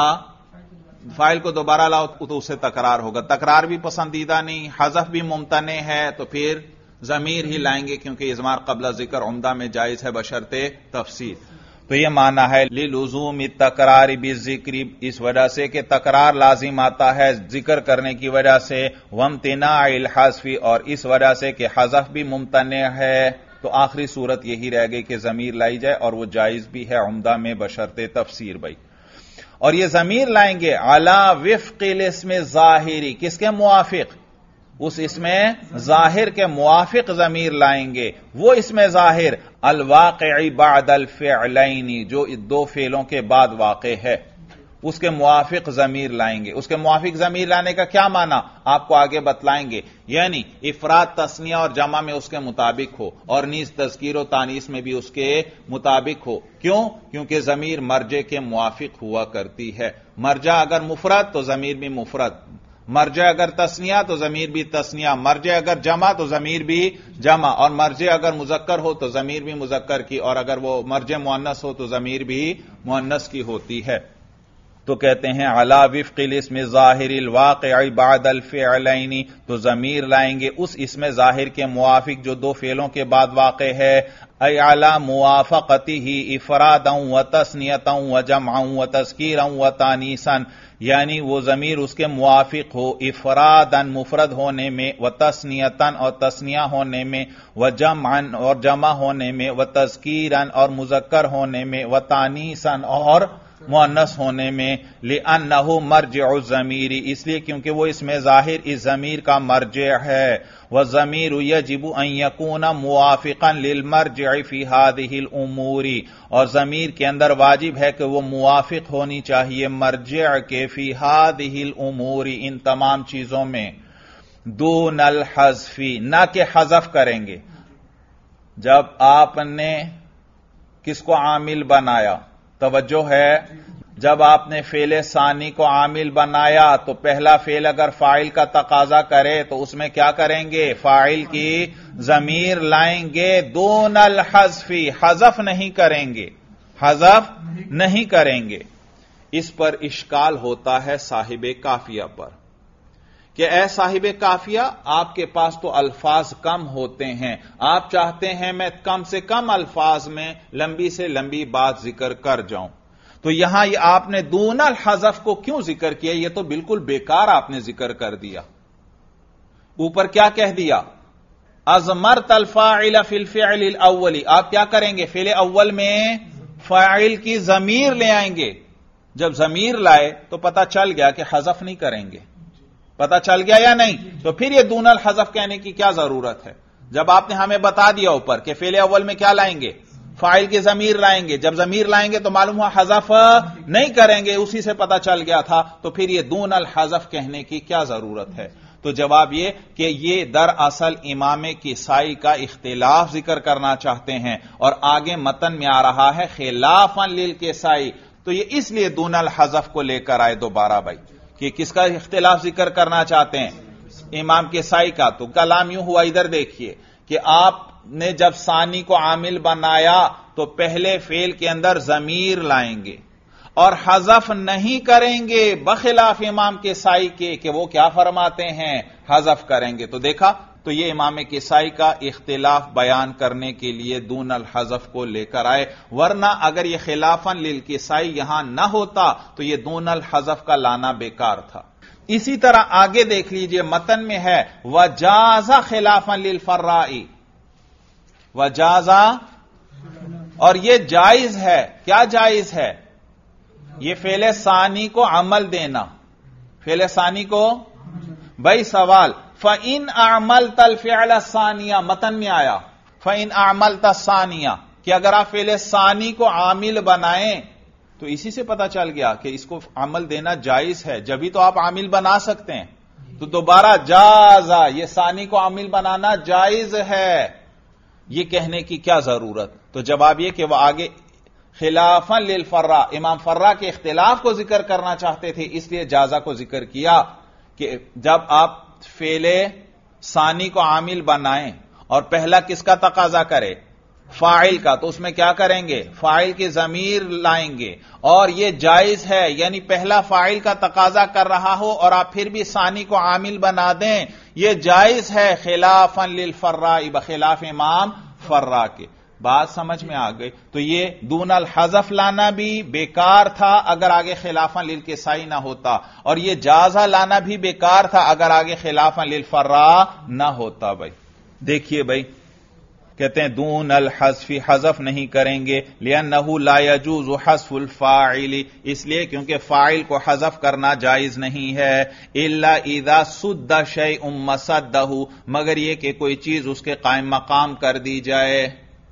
فاعل کو دوبارہ لاؤ تو اسے تکرار ہوگا. تکرار بھی پسندیدہ نہیں، حذف بھی ممتنع ہے، تو پھر ضمیر ہی لائیں گے کیونکہ اضمار قبل ذکر عمدہ میں جائز ہے بشرط تفسیر. تو یہ معنی ہے لِلُزُومِ التَّكْرَارِ بِالذِّكْرِ، اس وجہ سے کہ تکرار لازم آتا ہے ذکر کرنے کی وجہ سے، وَامْتِنَاعِ الْحَذْفِ اور اس وجہ سے کہ حذف بھی ممتنع ہے. تو آخری صورت یہی رہ گئی کہ ضمیر لائی جائے اور وہ جائز بھی ہے عمدہ میں بشرط تفسیر. بھائی اور یہ ضمیر لائیں گے علی وفق الاسم ظاہری، کس کے موافق؟ اس اسم ظاہر کے موافق ضمیر لائیں گے. وہ اسم ظاہر الواقع بعد الفعلین، جو دو فعلوں کے بعد واقع ہے، اس کے موافق ضمیر لائیں گے. اس کے موافق ضمیر لانے کا کیا معنی آپ کو آگے بتلائیں گے، یعنی افراد تثنیہ اور جمع میں اس کے مطابق ہو اور نیز تذکیر و تانیث میں بھی اس کے مطابق ہو. کیوں؟ کیونکہ ضمیر مرجع کے موافق ہوا کرتی ہے. مرجع اگر مفرد تو ضمیر بھی مفرد، مرجع اگر تثنیہ تو ضمیر بھی تثنیہ، مرجع اگر جمع تو ضمیر بھی جمع، اور مرجع اگر مذکر ہو تو ضمیر بھی مذکر کی، اور اگر وہ مرجع مؤنث ہو تو ضمیر بھی مؤنث کی ہوتی ہے. تو کہتے ہیں علی وفق الاسم ظاہر الواقع بعد الفعلین، تو ضمیر لائیں گے اس اسم ظاہر کے موافق جو دو فعلوں کے بعد واقع ہے، ای علی موافقتہ افرادا و تثنیتا و جمعا و تذکیرا و تانیثا، یعنی وہ ضمیر اس کے موافق ہو افرادا مفرد ہونے میں، و تثنیتا اور تثنیہ ہونے میں، و جمعا اور جمع ہونے میں، و تذکیرا اور مذکر ہونے میں، و تانیثا اور مؤنث ہونے میں. لأنہ مرجع الضمیر، اس لیے کیونکہ وہ اس میں ظاہر اس ضمیر کا مرجع ہے. والضمیر یجب ان یکون موافقا للمرجع فی هذه الامور، اور ضمیر کے اندر واجب ہے کہ وہ موافق ہونی چاہیے مرجع کے فی هذه الامور، ان تمام چیزوں میں، دون الحذف، نہ کہ حذف کریں گے. جب آپ نے کس کو عامل بنایا، توجہ ہے، جب آپ نے فعل ثانی کو عامل بنایا تو پہلا فعل اگر فاعل کا تقاضا کرے تو اس میں کیا کریں گے؟ فاعل کی ضمیر لائیں گے دون الحذف، حذف نہیں کریں گے، حذف نہیں کریں گے. اس پر اشکال ہوتا ہے صاحب قافیہ پر کہ اے صاحب قافیہ، آپ کے پاس تو الفاظ کم ہوتے ہیں، آپ چاہتے ہیں میں کم سے کم الفاظ میں لمبی سے لمبی بات ذکر کر جاؤں، تو یہاں یہ آپ نے دون الحذف کو کیوں ذکر کیا؟ یہ تو بالکل بیکار آپ نے ذکر کر دیا. اوپر کیا کہہ دیا؟ ازمرت الفاعل فی الفعل الاول، آپ کیا کریں گے؟ فعل اول میں فاعل کی ضمیر لے آئیں گے. جب ضمیر لائے تو پتہ چل گیا کہ حذف نہیں کریں گے. پتہ چل گیا یا نہیں؟ تو پھر یہ دون الحذف کہنے کی کیا ضرورت ہے؟ جب آپ نے ہمیں بتا دیا اوپر کہ فعل اول میں کیا لائیں گے؟ فاعل کی ضمیر لائیں گے. جب ضمیر لائیں گے تو معلوم ہوا حذف نہیں کریں گے, اسی سے پتہ چل گیا تھا, تو پھر یہ دون الحذف کہنے کی کیا ضرورت ہے؟ تو جواب یہ کہ یہ دراصل امام کسائی کا اختلاف ذکر کرنا چاہتے ہیں, اور آگے متن میں آ رہا ہے خلافا للکسائی, تو یہ اس لیے دون الحذف کو لے کر آئے دوبارہ بھائی, کہ کس کا اختلاف ذکر کرنا چاہتے ہیں؟ امام کسائی کا. تو کلام یوں ہوا, ادھر دیکھیے کہ آپ نے جب ثانی کو عامل بنایا تو پہلے فعل کے اندر ضمیر لائیں گے اور حذف نہیں کریں گے, بخلاف امام کسائی کے کہ وہ کیا فرماتے ہیں, حذف کریں گے. تو دیکھا, تو یہ امام کسائی کا اختلاف بیان کرنے کے لیے دون الحذف کو لے کر آئے, ورنہ اگر یہ خلافاً للکسائی یہاں نہ ہوتا تو یہ دون الحذف کا لانا بیکار تھا. اسی طرح آگے دیکھ لیجئے متن میں ہے وجاز خلافاً للفرائی, وجازا, اور یہ جائز ہے. کیا جائز ہے؟ یہ فعل ثانی کو عمل دینا. فعل ثانی کو, بھائی سوال, فَإِنْ أَعْمَلْتَ الْفِعْلَ الثَّانِيَ, متن میں آیا فَإِنْ أَعْمَلْتَ الثَّانِيَ, کہ اگر آپ فعل ثانی کو عامل بنائیں تو اسی سے پتا چل گیا کہ اس کو عمل دینا جائز ہے, جبھی تو آپ عامل بنا سکتے ہیں. تو دوبارہ جازا, یہ ثانی کو عامل بنانا جائز ہے, یہ کہنے کی کیا ضرورت؟ تو جواب یہ کہ وہ آگے خلافاً للفرا, امام فرا کے اختلاف کو ذکر کرنا چاہتے تھے, اس لیے جازا کو ذکر کیا کہ جب آپ فعل ثانی کو عامل بنائیں اور پہلا کس کا تقاضا کرے, فاعل کا, تو اس میں کیا کریں گے, فاعل کی ضمیر لائیں گے, اور یہ جائز ہے, یعنی پہلا فاعل کا تقاضا کر رہا ہو اور آپ پھر بھی ثانی کو عامل بنا دیں, یہ جائز ہے خلافاً للفراء, بخلاف امام فرا کے. بات سمجھ میں آ گئی؟ تو یہ دون الحذف لانا بھی بیکار تھا اگر آگے خلافاً للکسائی نہ ہوتا, اور یہ جازہ لانا بھی بیکار تھا اگر آگے خلافاً للفراء نہ ہوتا. بھائی دیکھیے بھائی, کہتے ہیں دون الحذف, حذف نہیں کریں گے, لأنه لا يجوز حذف الفاعل, اس لیے کیونکہ فاعل کو حذف کرنا جائز نہیں ہے, الا اذا سد شيء مسده, مگر یہ کہ کوئی چیز اس کے قائم مقام کر دی جائے,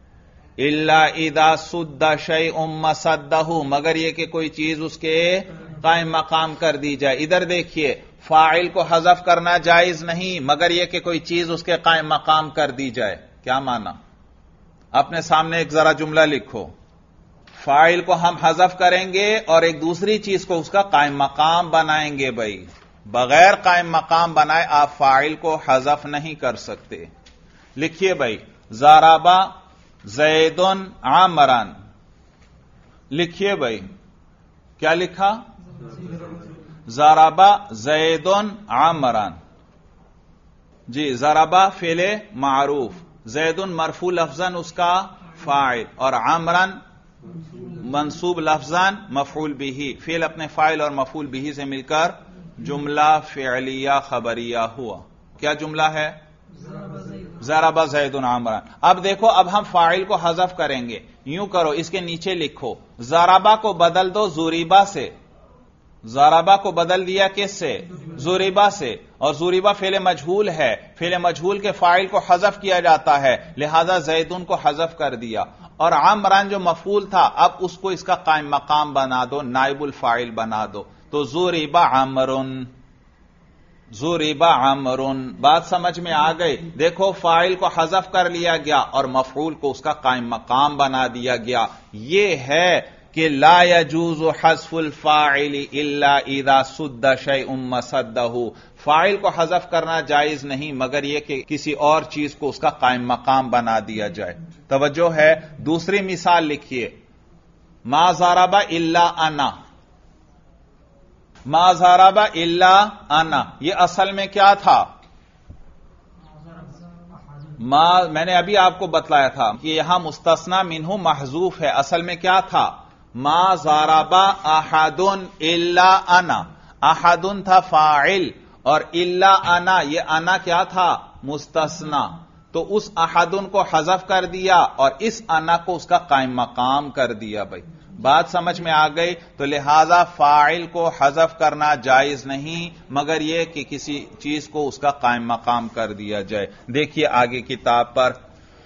الا اذا سد شيء مسده, مگر یہ کہ کوئی چیز اس کے قائم مقام کر دی جائے. ادھر دیکھیے, فاعل کو حذف کرنا جائز نہیں مگر یہ کہ کوئی چیز اس کے قائم مقام کر دی جائے. کیا مانا؟ اپنے سامنے ایک ذرا جملہ لکھو, فاعل کو ہم حذف کریں گے اور ایک دوسری چیز کو اس کا قائم مقام بنائیں گے. بھائی بغیر قائم مقام بنائے آپ فاعل کو حذف نہیں کر سکتے. لکھیے بھائی, ضربا زید عامرا, لکھیے بھائی, کیا لکھا؟ ضربا زید عامرا. جی, ضربا فعل معروف, زید مرفوع لفظاً اس کا فاعل, اور عامرا منصوب لفظاً مفعول به, فعل اپنے فاعل اور مفعول به سے مل کر جملہ فعلیہ خبریہ ہوا. کیا جملہ ہے؟ ضربا زید عامرا. اب دیکھو, اب ہم فاعل کو حذف کریں گے. یوں کرو, اس کے نیچے لکھو, ضربا کو بدل دو ضریبا سے. ضربا کو بدل دیا کس سے؟ ضریبا سے, اور ضریبا فعل مجہول ہے, فعل مجہول کے فاعل کو حذف کیا جاتا ہے, لہذا زیدن کو حذف کر دیا, اور عامران جو مفعول تھا اب اس کو اس کا قائم مقام بنا دو, نائب الفاعل بنا دو, تو ضربا عمرن, ضربا عمرن. بات سمجھ میں آ گئی؟ دیکھو, فاعل کو حذف کر لیا گیا اور مفعول کو اس کا قائم مقام بنا دیا گیا. یہ ہے کہ لا يجوز حذف الفاعل الا اذا سد شيء مسده, فاعل کو حذف کرنا جائز نہیں مگر یہ کہ کسی اور چیز کو اس کا قائم مقام بنا دیا جائے. توجہ ہے؟ دوسری مثال لکھیے, ما ضرب الا انا, ما ضرب الا انا, یہ اصل میں کیا تھا؟ میں نے ابھی آپ کو بتلایا تھا کہ یہاں مستثنی منہ محذوف ہے, اصل میں کیا تھا؟ ما ضرب احد الا انا, احد تھا فاعل اور الا انا, یہ انا کیا تھا؟ مستثنی. تو اس احدن کو حذف کر دیا اور اس انا کو اس کا قائم مقام کر دیا. بھائی بات سمجھ میں آ گئی؟ تو لہذا فاعل کو حذف کرنا جائز نہیں مگر یہ کہ کسی چیز کو اس کا قائم مقام کر دیا جائے. دیکھیے آگے کتاب پر,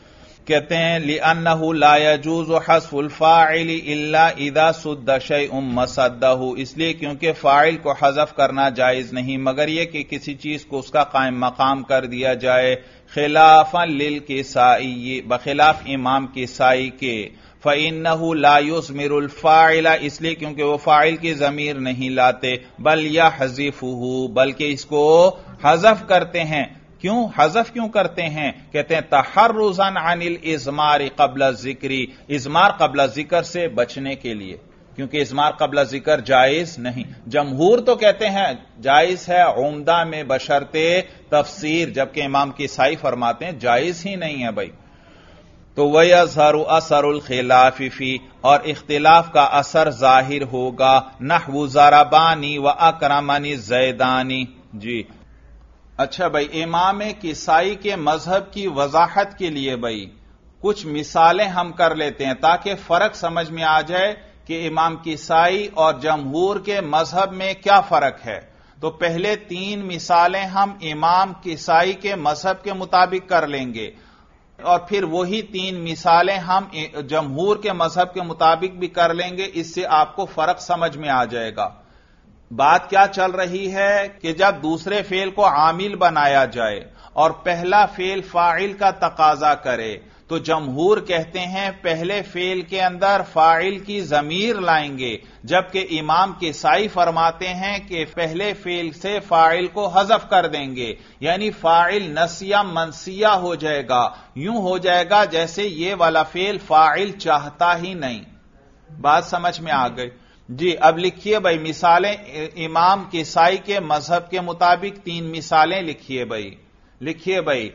کہتے ہیں لِأَنَّهُ لَا يَجُوزُ حَذْفُ الْفَاعِلِ إِلَّا إِذَا سُدَّ شَيْءٌ مَّسَدَّهُ، اس لیے کیونکہ فاعل کو حذف کرنا جائز نہیں مگر یہ کہ کسی چیز کو اس کا قائم مقام کر دیا جائے، خلافا للکسائی، بخلاف امام کسائی کے، فَإِنَّهُ لَا يُضْمِرُ الْفَاعِلَ، اس لیے کیونکہ وہ فاعل کی ضمیر نہیں لاتے، بل يَحْذِفُهُ، بلکہ اس کو حذف کرتے ہیں۔ کیوں حذف کیوں کرتے ہیں؟ کہتے ہیں تحرزاً عن الاضمار قبل الذکر، اضمار قبل ذکر سے بچنے کے لیے، کیونکہ اضمار قبل ذکر جائز نہیں۔ جمہور تو کہتے ہیں جائز ہے عمدہ میں بشرطِ تفسیر، جبکہ امام کسائی فرماتے ہیں جائز ہی نہیں ہے بھائی۔ تو وَيَظْهَرُ أَثَرُ الْخِلَافِ فِي، اور اختلاف کا اثر ظاہر ہوگا، نحو ضربانی وَأَكْرَمَنِ الزَّيْدَانِ۔ جی اچھا بھائی، امام کسائی کے مذہب کی وضاحت کے لیے بھائی کچھ مثالیں ہم کر لیتے ہیں تاکہ فرق سمجھ میں آ جائے کہ امام کسائی اور جمہور کے مذہب میں کیا فرق ہے۔ تو پہلے 3 مثالیں ہم امام کسائی کے مذہب کے مطابق کر لیں گے، اور پھر وہی 3 مثالیں ہم جمہور کے مذہب کے مطابق بھی کر لیں گے، اس سے آپ کو فرق سمجھ میں آ جائے گا۔ بات کیا چل رہی ہے کہ جب دوسرے فعل کو عامل بنایا جائے اور پہلا فعل فاعل کا تقاضا کرے تو جمہور کہتے ہیں پہلے فعل کے اندر فاعل کی ضمیر لائیں گے، جبکہ امام کسائی فرماتے ہیں کہ پہلے فعل سے فاعل کو حذف کر دیں گے، یعنی فاعل نسیہ منسیہ ہو جائے گا، یوں ہو جائے گا جیسے یہ والا فعل فاعل چاہتا ہی نہیں۔ بات سمجھ میں آ گئی؟ جی اب لکھیے بھائی مثالیں امام کسائی کے مذہب کے مطابق 3 مثالیں لکھیے بھائی، لکھیے بھائی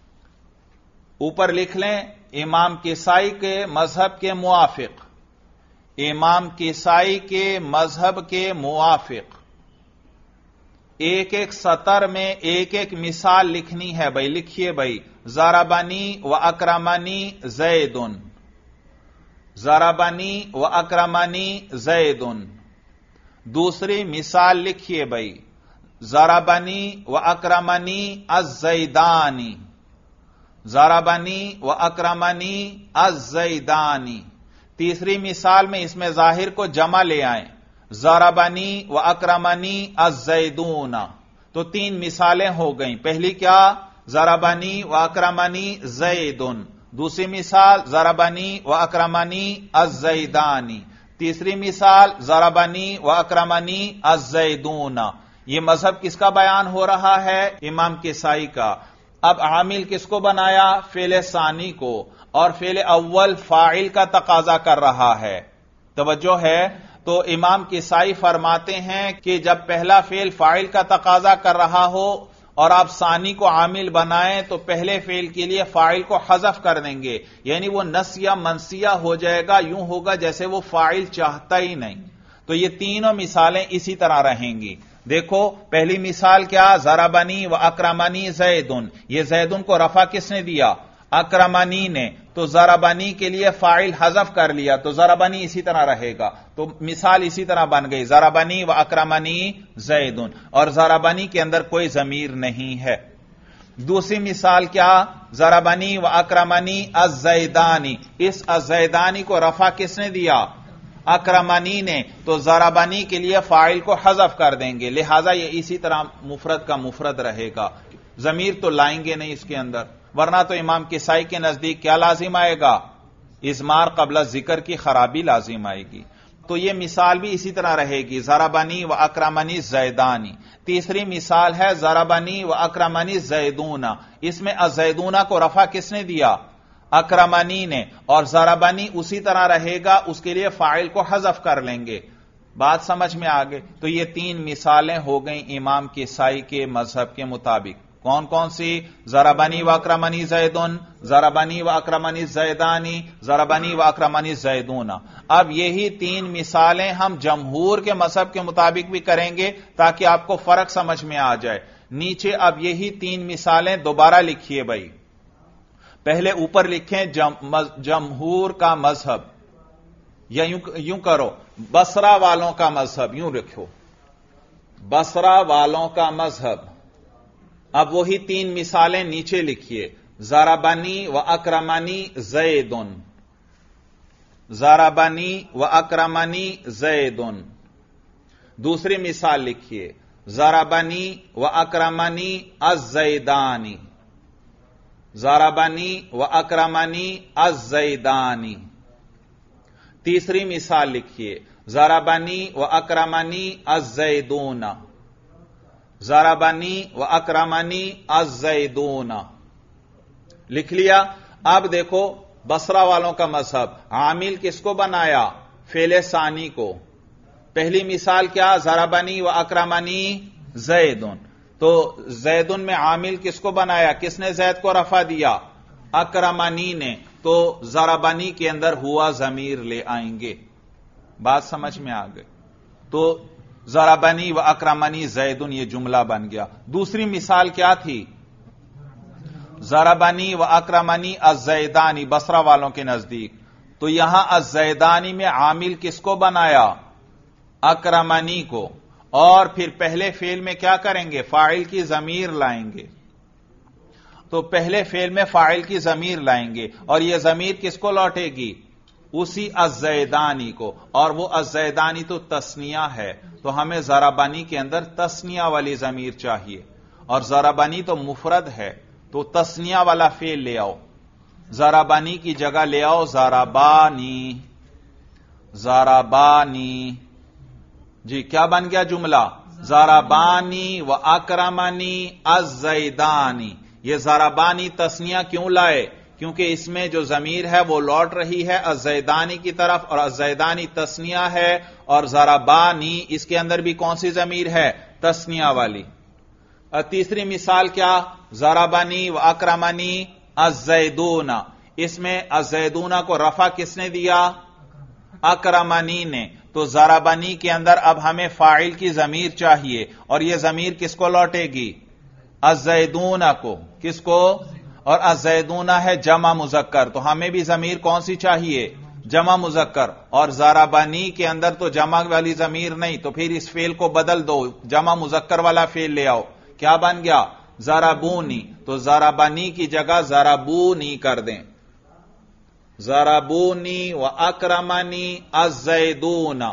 اوپر لکھ لیں امام کسائی کے مذہب کے موافق، امام کسائی کے مذہب کے موافق ایک ایک سطر میں ایک ایک مثال لکھنی ہے بھائی، لکھیے بھائی ضربنی و اکرمنی زیدن، ضربنی و اکرمنی زیدن۔ دوسری مثال لکھیے بھائی ضربنی و اکرمنی الزیدانی، ضربنی و اکرمنی الزیدانی۔ تیسری مثال میں اس میں ظاہر کو جمع لے آئیں، ضربنی و اکرمنی الزیدون۔ تو 3 مثالیں ہو گئیں، پہلی کیا ضربنی و اکرمنی زیدن، دوسری مثال ضربنی و اکرمنی الزیدانی، تیسری مثال ضربنی و اکرمنی الزیدون۔ یہ مذہب کس کا بیان ہو رہا ہے؟ امام کسائی کا۔ اب عامل کس کو بنایا؟ فعل ثانی کو، اور فعل اول فاعل کا تقاضا کر رہا ہے، توجہ ہے؟ تو امام کسائی فرماتے ہیں کہ جب پہلا فعل فاعل کا تقاضا کر رہا ہو اور آپ ثانی کو عامل بنائیں تو پہلے فعل کے لیے فاعل کو حذف کر دیں گے، یعنی وہ نسیہ منسیہ ہو جائے گا، یوں ہوگا جیسے وہ فاعل چاہتا ہی نہیں۔ تو یہ تینوں مثالیں اسی طرح رہیں گی۔ دیکھو پہلی مثال کیا؟ ضربنی و اکرمنی زیدن، یہ زیدن کو رفع کس نے دیا؟ اکرمنی نے، تو ضربنی کے لیے فاعل حذف کر لیا، تو ضربنی اسی طرح رہے گا، تو مثال اسی طرح بن گئی ضربنی و اکرمنی زیدن، اور ضربنی کے اندر کوئی ضمیر نہیں ہے۔ دوسری مثال کیا؟ ضربنی و اکرمنی الزیدانی، اس الزیدانی کو رفع کس نے دیا؟ اکرمنی نے، تو ضربنی کے لیے فاعل کو حذف کر دیں گے، لہذا یہ اسی طرح مفرد کا مفرد رہے گا، ضمیر تو لائیں گے نہیں اس کے اندر، ورنہ تو امام کسائی کے نزدیک کیا لازم آئے گا؟ اضمار قبل ذکر کی خرابی لازم آئے گی۔ تو یہ مثال بھی اسی طرح رہے گی ضربنی و اکرمنی زیدانی۔ تیسری مثال ہے ضربنی و اکرمنی زیدون، اس میں الزیدون کو رفع کس نے دیا؟ اکرمنی نے، اور ضربنی اسی طرح رہے گا، اس کے لیے فاعل کو حذف کر لیں گے۔ بات سمجھ میں آ گئی؟ تو یہ 3 مثالیں ہو گئیں امام کسائی کے مذہب کے مطابق۔ کون کون سی؟ ضربنی و اکرمنی زیدن، ضربنی و اکرمنی زیدانی، ضربنی و اکرمنی زیدون۔ اب یہی 3 مثالیں ہم جمہور کے مذہب کے مطابق بھی کریں گے تاکہ آپ کو فرق سمجھ میں آ جائے۔ نیچے اب یہی 3 مثالیں دوبارہ لکھیے بھائی، پہلے اوپر لکھیں جمہور کا مذہب، یا یوں کرو بصرہ والوں کا مذہب، یوں لکھو بصرہ والوں کا مذہب۔ اب وہی 3 مثالیں نیچے لکھیے ضربنی و اکرمنی زیدن، ضربنی و اکرمنی زیدن۔ دوسری مثال لکھیے، ضربنی و اکرمنی الزیدانی، ضربنی و اکرمنی الزیدانی۔ تیسری مثال لکھیے، ضربنی و اکرمنی الزیدون، ضربنی و اکرمنی الزیدون۔ لکھ لیا؟ اب دیکھو بصرہ والوں کا مذہب، عامل کس کو بنایا؟ فعل ثانی کو۔ پہلی مثال کیا؟ ضربنی و اکرمنی زیدن، تو زیدن میں عامل کس کو بنایا؟ کس نے زید کو رفع دیا؟ اکرمنی نے، تو ضربنی کے اندر ہوا ضمیر لے آئیں گے۔ بات سمجھ میں آ گئی؟ تو ضربنی و اکرمنی زیدن یہ جملہ بن گیا۔ دوسری مثال کیا تھی؟ ضربنی و اکرمنی الزیدانی، بصرہ والوں کے نزدیک، تو یہاں الزیدانی میں عامل کس کو بنایا؟ اکرمنی کو، اور پھر پہلے فعل میں کیا کریں گے؟ فاعل کی ضمیر لائیں گے۔ تو پہلے فعل میں فاعل کی ضمیر لائیں گے، اور یہ ضمیر کس کو لوٹے گی؟ اسی الزیدانی کو، اور وہ الزیدانی تو تثنیہ ہے، تو ہمیں ضربنی کے اندر تثنیہ والی ضمیر چاہیے، اور ضربنی تو مفرد ہے، تو تثنیہ والا فعل لے آؤ۔ ضربنی کی جگہ لے آؤ ضربانی، ضربانی۔ جی کیا بن گیا جملہ؟ ضربانی و اکرمنی الزیدانی۔ یہ ضربانی تثنیہ کیوں لائے؟ کیونکہ اس میں جو ضمیر ہے وہ لوٹ رہی ہے الزیدانی کی طرف، اور الزیدانی تثنیہ ہے، اور ضربانی اس کے اندر بھی کون سی ضمیر ہے؟ تثنیہ والی۔ اور تیسری مثال کیا؟ ضربنی و اکرمنی الزیدون، اس میں الزیدون کو رفع کس نے دیا؟ اکرمنی نے، تو ضربنی کے اندر اب ہمیں فاعل کی ضمیر چاہیے، اور یہ ضمیر کس کو لوٹے گی؟ الزیدون کو۔ کس کو؟ اور الزیدون ہے جمع مذکر، تو ہمیں بھی ضمیر کون سی چاہیے؟ جمع مذکر، اور ضربنی کے اندر تو جمع والی ضمیر نہیں، تو پھر اس فعل کو بدل دو، جمع مذکر والا فعل لے آؤ۔ کیا بن گیا؟ ضربونی، تو ضربنی کی جگہ ضربونی کر دیں۔ ضربونی و اکرمنی الزیدون۔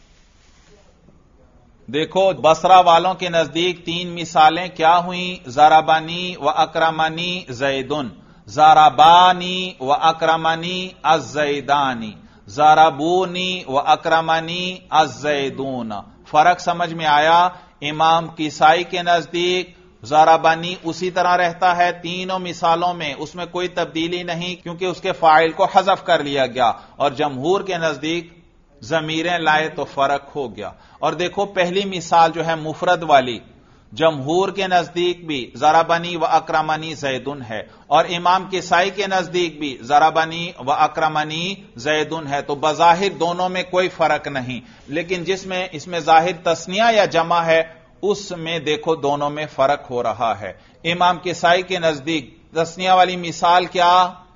دیکھو بصرہ والوں کے نزدیک تین مثالیں کیا ہوئیں؟ ضربنی و اکرمنی زیدن، ضربانی و اکرمنی الزیدانی، ضربونی و اکرمنی الزیدون۔ فرق سمجھ میں آیا؟ امام کسائی کے نزدیک ضربنی اسی طرح رہتا ہے تینوں مثالوں میں، اس میں کوئی تبدیلی نہیں، کیونکہ اس کے فاعل کو حذف کر لیا گیا، اور جمہور کے نزدیک ضمیریں لائے تو فرق ہو گیا۔ اور دیکھو پہلی مثال جو ہے مفرد والی، جمہور کے نزدیک بھی ضربنی و اکرمنی زیدن ہے، اور امام کسائی کے نزدیک بھی ضربنی و اکرمنی زیدن ہے، تو بظاہر دونوں میں کوئی فرق نہیں، لیکن جس میں اس میں ظاہر تثنیہ یا جمع ہے اس میں دیکھو دونوں میں فرق ہو رہا ہے۔ امام کسائی کے نزدیک تثنیہ والی مثال کیا؟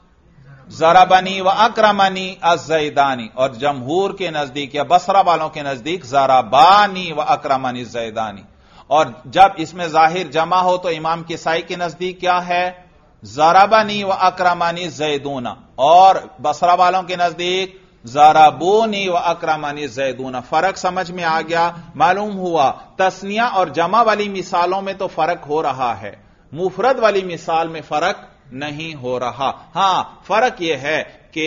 ضربنی و اکرمنی الزیدانی، اور جمہور کے نزدیک یا بصرہ والوں کے نزدیک ضربانی و اکرمنی الزیدانی۔ اور جب اس میں ظاہر جمع ہو تو امام کسائی کے نزدیک کیا ہے؟ ضربنی و اکرمنی زیدون، اور بصرہ والوں کے نزدیک ضربونی و اکرمنی زیدون۔ فرق سمجھ میں آ گیا؟ معلوم ہوا تثنیہ اور جمع والی مثالوں میں تو فرق ہو رہا ہے، مفرد والی مثال میں فرق نہیں ہو رہا۔ ہاں فرق یہ ہے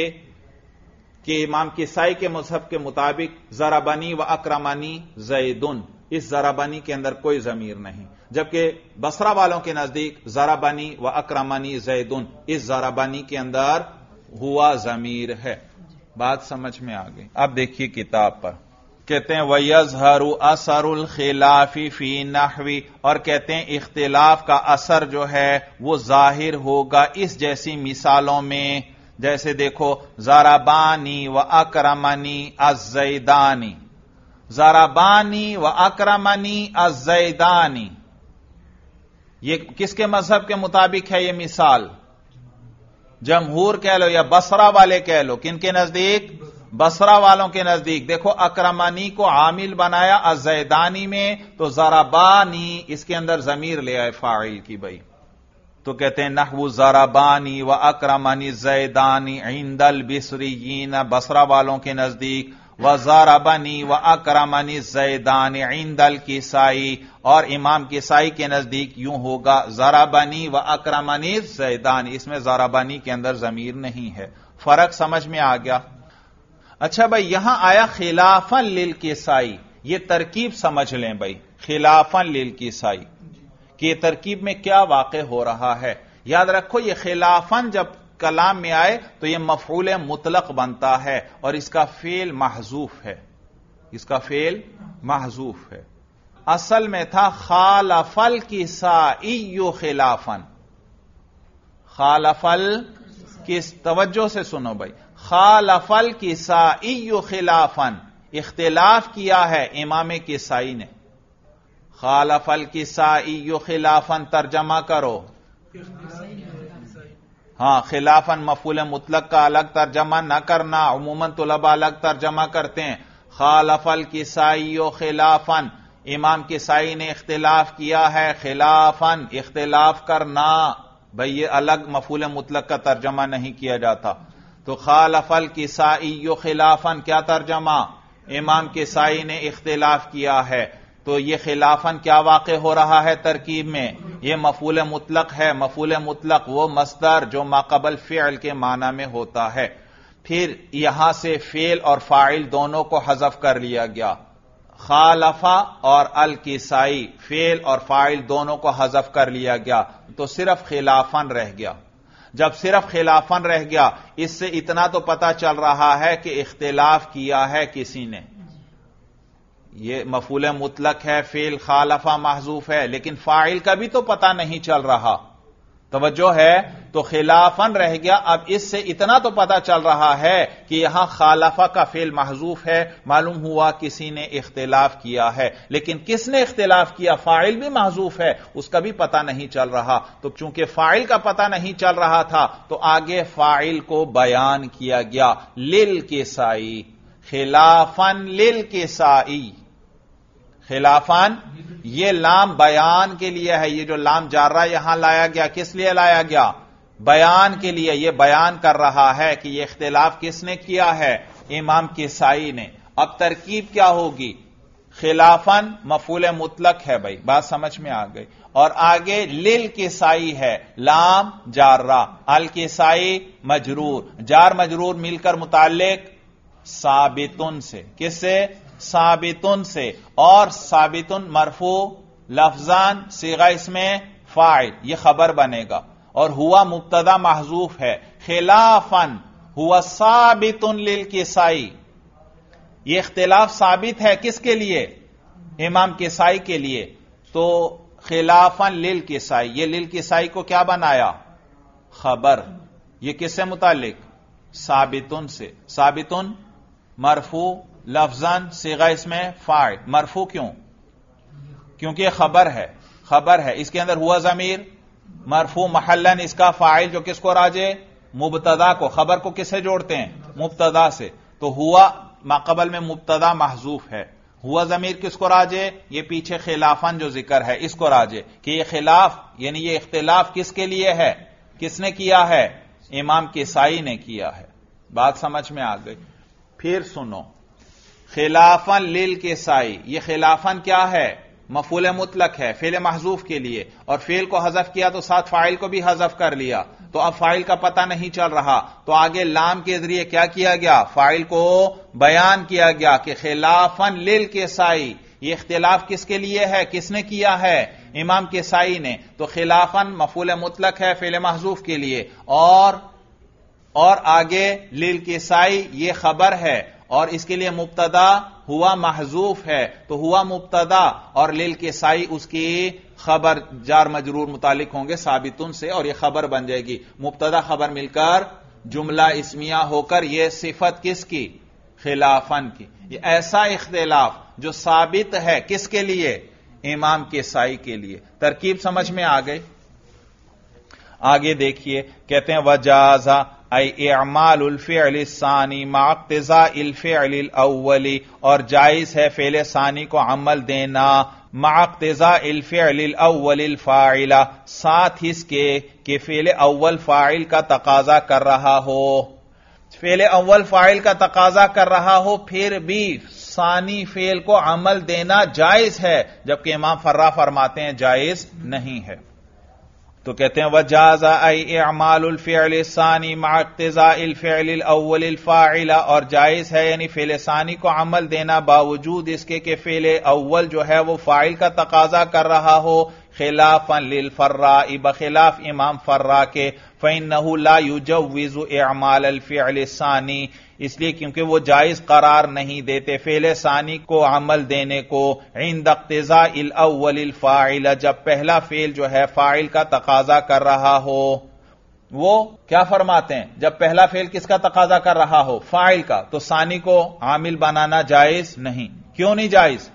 کہ امام کسائی کے مذہب کے مطابق ضربنی و اکرمنی زیدن، اس ضربنی کے اندر کوئی ضمیر نہیں، جبکہ بصرہ والوں کے نزدیک ضربنی و اکرمنی زیدن، اس ضربنی کے اندر ہوا ضمیر ہے۔ بات سمجھ میں آ گئی؟ اب دیکھیے کتاب پر کہتے ہیں وَيَظْهَرُ أَثَرُ الْخِلَافِ فِي نَحْوِ، اور کہتے ہیں اختلاف کا اثر جو ہے وہ ظاہر ہوگا اس جیسی مثالوں میں، جیسے دیکھو ضربانی و اکرمنی الزیدانی، ضربانی و اکرمنی الزیدانی۔ یہ کس کے مذہب کے مطابق ہے یہ مثال؟ جمہور کہہ لو یا بصرہ والے کہہ لو، کن کے نزدیک؟ بصرہ والوں کے نزدیک۔ دیکھو اکرمنی کو عامل بنایا الزیدانی میں، تو ضربانی اس کے اندر ضمیر لے آئے فاعل کی بھائی، تو کہتے ہیں نحو ضربانی و اکرمنی زیدانی عند البصریین، بصرہ والوں کے نزدیک، و ضربنی و اکرمنی زیدانی عند الکسائی، اور امام کسائی کے نزدیک یوں ہوگا ضربنی و اکرمنی زیدانی، اس میں ضربنی کے اندر ضمیر نہیں ہے۔ فرق سمجھ میں آ گیا؟ اچھا بھائی، یہاں آیا خلافاً للکسائی، یہ ترکیب سمجھ لیں بھائی، خلافاً للکسائی کہ ترکیب میں کیا واقع ہو رہا ہے۔ یاد رکھو یہ خلافاً جب کلام میں آئے تو یہ مفعول مطلق بنتا ہے اور اس کا فعل محذوف ہے، اس کا فعل محذوف ہے۔ اصل میں تھا خالف الکسائی خلافاً، خالف کس، توجہ سے سنو بھائی، خالف الکسائی خلافاً، اختلاف کیا ہے امام کسائی نے۔ خالف الکسائی خلافاً ترجمہ کرو۔ ہاں، خلافاً مفعول مطلق کا الگ ترجمہ نہ کرنا، عموماً طلباء الگ ترجمہ کرتے ہیں۔ خالف الکسائی خلافاً، امام کسائی نے اختلاف کیا ہے، خلافاً اختلاف کرنا، بھئی یہ الگ مفعول مطلق کا ترجمہ نہیں کیا جاتا۔ تو خالف الکسائی خلافاً کیا ترجمہ؟ امام کسائی نے اختلاف کیا ہے۔ تو یہ خلافاً کیا واقع ہو رہا ہے ترکیب میں؟ یہ مفعول مطلق ہے۔ مفعول مطلق وہ مصدر جو ماقبل فعل کے معنی میں ہوتا ہے۔ پھر یہاں سے فعل اور فاعل دونوں کو حذف کر لیا گیا، خالفہ اور الکسائی، فعل اور فاعل دونوں کو حذف کر لیا گیا، تو صرف خلافاً رہ گیا۔ جب صرف خلافاً رہ گیا، اس سے اتنا تو پتا چل رہا ہے کہ اختلاف کیا ہے کسی نے۔ یہ مفعول مطلق ہے، فعل خالفہ محذوف ہے، لیکن فاعل کا بھی تو پتا نہیں چل رہا، توجہ ہے؟ تو خلافاً رہ گیا۔ اب اس سے اتنا تو پتا چل رہا ہے کہ یہاں خالفہ کا فعل محذوف ہے، معلوم ہوا کسی نے اختلاف کیا ہے، لیکن کس نے اختلاف کیا؟ فاعل بھی محذوف ہے، اس کا بھی پتا نہیں چل رہا۔ تو چونکہ فاعل کا پتا نہیں چل رہا تھا تو آگے فاعل کو بیان کیا گیا، للکسائی، خلافاً للکسائی، خلافاً، یہ لام بیان کے لیے ہے، یہ جو لام جارہ یہاں لایا گیا کس لیے لایا گیا؟ بیان کے لیے۔ یہ بیان کر رہا ہے کہ یہ اختلاف کس نے کیا ہے؟ امام کسائی نے۔ اب ترکیب کیا ہوگی؟ خلافاً مفعول مطلق ہے بھائی، بات سمجھ میں آ گئی، اور آگے للکسائی ہے، لام جارہ، الکسائی مجرور، جار مجرور مل کر متعلق ثابتن سے، کس سے؟ ثابتن سے، اور ثابتن مرفوع لفظان صیغہ اس میں فاعل، یہ خبر بنے گا، اور ہوا مبتدا محذوف ہے، خلافاً ہوا ثابتن للکسائی، یہ اختلاف ثابت ہے کس کے لیے؟ امام کسائی کے لیے۔ تو خلافاً للکسائی، یہ للکسائی کو کیا بنایا؟ خبر۔ یہ کس سے متعلق؟ ثابتن سے، ثابتن مرفوع لفظاً صیغہ اس میں فاعل، مرفوع کیوں؟ کیونکہ یہ خبر ہے، خبر ہے، اس کے اندر ہوا ضمیر مرفوع محلاً اس کا فاعل جو کس کو راجے؟ مبتدا کو۔ خبر کو کس سے جوڑتے ہیں؟ مبتدا سے۔ تو ہوا ماقبل میں مبتدا محذوف ہے، ہوا ضمیر کس کو راجے؟ یہ پیچھے خلافاً جو ذکر ہے اس کو راجے، کہ یہ خلاف یعنی یہ اختلاف کس کے لیے ہے؟ کس نے کیا ہے؟ امام کسائی نے کیا ہے۔ بات سمجھ میں آ گئی؟ پھر سنو، خلافاً للکسائی، یہ خلافاً کیا ہے؟ مفعول مطلق ہے، فعل محذوف کے لیے، اور فعل کو حذف کیا تو ساتھ فاعل کو بھی حذف کر لیا، تو اب فاعل کا پتہ نہیں چل رہا، تو آگے لام کے ذریعے کیا کیا گیا؟ فاعل کو بیان کیا گیا کہ خلافاً للکسائی، یہ اختلاف کس کے لیے ہے؟ کس نے کیا ہے؟ امام کسائی نے۔ تو خلافاً مفعول مطلق ہے فعل محذوف کے لیے، اور آگے للکسائی یہ خبر ہے، اور اس کے لیے مبتدا ہوا محذوف ہے، تو ہوا مبتدا اور للکسائی اس کی خبر جار مجرور متعلق ہوں گے ثابتن سے، اور یہ خبر بن جائے گی، مبتدا خبر مل کر جملہ اسمیہ ہو کر یہ صفت کس کی؟ خلافاً کی۔ یہ ایسا اختلاف جو ثابت ہے کس کے لیے؟ امام کسائی کے لیے۔ ترکیب سمجھ میں آ گئی؟ آگے دیکھیے، کہتے ہیں وجازا ای اعمال الفعل الثانی مع اقتضاء الفعل الاول، اور جائز ہے فعل ثانی کو عمل دینا مع اقتضاء الفعل الاول الفاعل، ساتھ اس کے کہ فعل اول فاعل کا تقاضا کر رہا ہو، فعل اول فاعل کا تقاضا کر رہا ہو پھر بھی ثانی فعل کو عمل دینا جائز ہے، جبکہ امام فرا فرماتے ہیں جائز نہیں ہے۔ تو کہتے ہیں وجاز ای اعمال الفعل الثانی مع اقتضاء الفعل الاول الفاعل، اور جائز ہے یعنی فعل ثانی کو عمل دینا باوجود اس کے کہ فعل اول جو ہے وہ فاعل کا تقاضا کر رہا ہو، خلافا للفراء، بخلاف امام فرا کے، فإنه لا يجوز اعمال الفعل الثانی، اس لیے کیونکہ وہ جائز قرار نہیں دیتے فعل ثانی کو عمل دینے کو عند اقتضاء الاول الفاعل، جب پہلا فعل جو ہے فاعل کا تقاضا کر رہا ہو۔ وہ کیا فرماتے ہیں؟ جب پہلا فعل کس کا تقاضا کر رہا ہو؟ فاعل کا، تو ثانی کو عامل بنانا جائز نہیں۔ کیوں نہیں جائز؟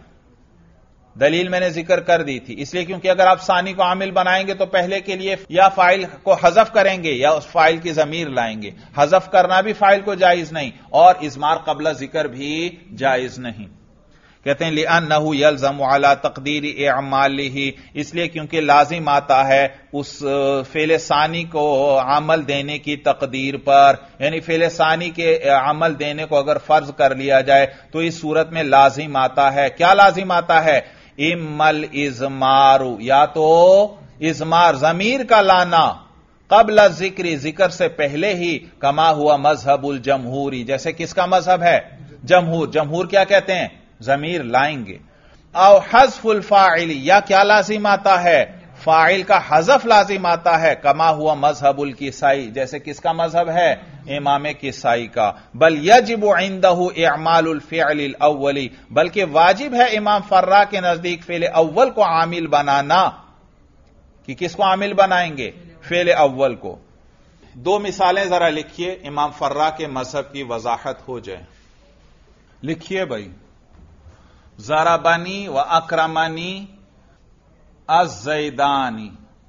دلیل میں نے ذکر کر دی تھی، اس لیے کیونکہ اگر آپ ثانی کو عامل بنائیں گے تو پہلے کے لیے یا فاعل کو حذف کریں گے یا اس فاعل کی ضمیر لائیں گے، حذف کرنا بھی فاعل کو جائز نہیں اور اضمار قبل ذکر بھی جائز نہیں۔ کہتے ہیں لِأَنَّهُ يَلْزَمُ عَلَى تَقْدِيرِ اعمالہ، اس لیے کیونکہ لازم آتا ہے اس فعل ثانی کو عمل دینے کی تقدیر پر، یعنی فعل ثانی کے عمل دینے کو اگر فرض کر لیا جائے تو اس صورت میں لازم آتا ہے، کیا لازم آتا ہے؟ اما الازمار، یا تو ازمار ضمیر کا لانا قبل ذکر، ذکر سے پہلے ہی، کما ہوا مذہب الجمہوری، جیسے کس کا مذہب ہے؟ جمہور۔ جمہور کیا کہتے ہیں؟ ضمیر لائیں گے۔ او حذف الفاعل، یا کیا لازم آتا ہے؟ فاعل کا حذف لازم آتا ہے، کما ہوا مذہب الکسائی، جیسے کس کا مذہب ہے؟ امام کسائی کا۔ بل یجب عندہ اعمال الفعل الاول، بلکہ واجب ہے امام فرا کے نزدیک فعل اول کو عامل بنانا، کہ کس کو عامل بنائیں گے؟ فعل اول کو۔ دو مثالیں ذرا لکھیے امام فرا کے مذہب کی وضاحت ہو جائے۔ لکھیے بھائی، ضربنی و اکرمنی الزیدانی،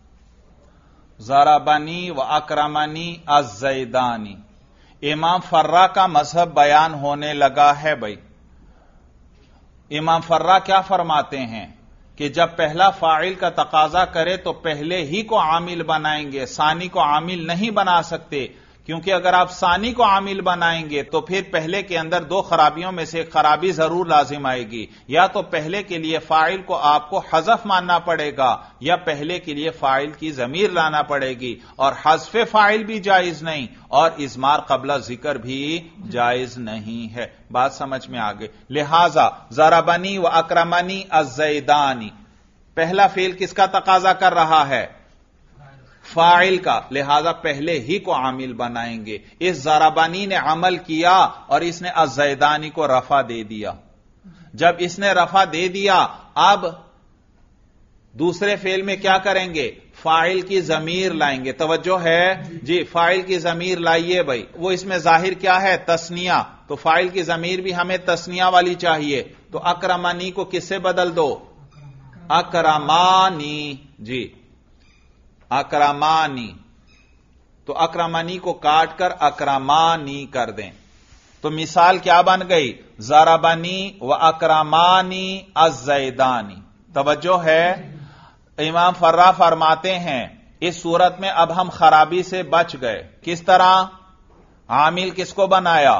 ضربنی و اکرمنی الزیدانی، امام فرا کا مذہب بیان ہونے لگا ہے بھائی۔ امام فرا کیا فرماتے ہیں کہ جب پہلا فاعل کا تقاضا کرے تو پہلے ہی کو عامل بنائیں گے، ثانی کو عامل نہیں بنا سکتے، کیونکہ اگر آپ ثانی کو عامل بنائیں گے تو پھر پہلے کے اندر دو خرابیوں میں سے ایک خرابی ضرور لازم آئے گی، یا تو پہلے کے لیے فاعل کو آپ کو حذف ماننا پڑے گا یا پہلے کے لیے فاعل کی ضمیر لانا پڑے گی، اور حذف فاعل بھی جائز نہیں اور اضمار قبل ذکر بھی جائز نہیں ہے۔ بات سمجھ میں آگے؟ لہذا ضربنی و اکرمنی الزیدانی، پہلا فعل کس کا تقاضا کر رہا ہے؟ فاعل کا، لہذا پہلے ہی کو عامل بنائیں گے۔ اس ضربانی نے عمل کیا اور اس نے الزیدانی کو رفع دے دیا۔ جب اس نے رفع دے دیا، اب دوسرے فعل میں کیا کریں گے؟ فاعل کی ضمیر لائیں گے۔ توجہ ہے جی، فاعل کی ضمیر لائیے بھائی۔ وہ اس میں ظاہر کیا ہے؟ تثنیہ، تو فاعل کی ضمیر بھی ہمیں تثنیہ والی چاہیے، تو اکرمانی کو کس سے بدل دو؟ اکرمانی، جی اکرمانی، تو اکرمانی کو کاٹ کر اکرمانی کر دیں، تو مثال کیا بن گئی؟ ضربنی و اکرمانی الزیدانی۔ توجہ ہے؟ امام فرا فرماتے ہیں اس صورت میں اب ہم خرابی سے بچ گئے۔ کس طرح؟ عامل کس کو بنایا؟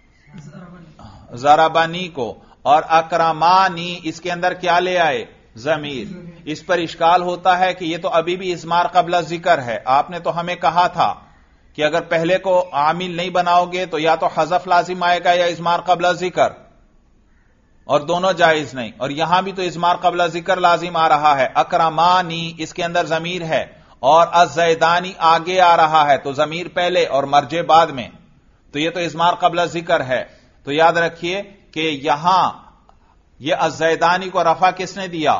ضربنی کو، اور اکرمانی اس کے اندر کیا لے آئے؟ ضمیر۔ اس پر اشکال ہوتا ہے کہ یہ تو ابھی بھی اضمار قبل ذکر ہے، آپ نے تو ہمیں کہا تھا کہ اگر پہلے کو عامل نہیں بناؤ گے تو یا تو حذف لازم آئے گا یا اضمار قبل ذکر، اور دونوں جائز نہیں، اور یہاں بھی تو اضمار قبل ذکر لازم آ رہا ہے۔ اکرمانی اس کے اندر ضمیر ہے اور الزیدانی آگے آ رہا ہے، تو ضمیر پہلے اور مرجع بعد میں، تو یہ تو اضمار قبل ذکر ہے۔ تو یاد رکھیے کہ یہاں یہ الزیدانی کو رفع کس نے دیا؟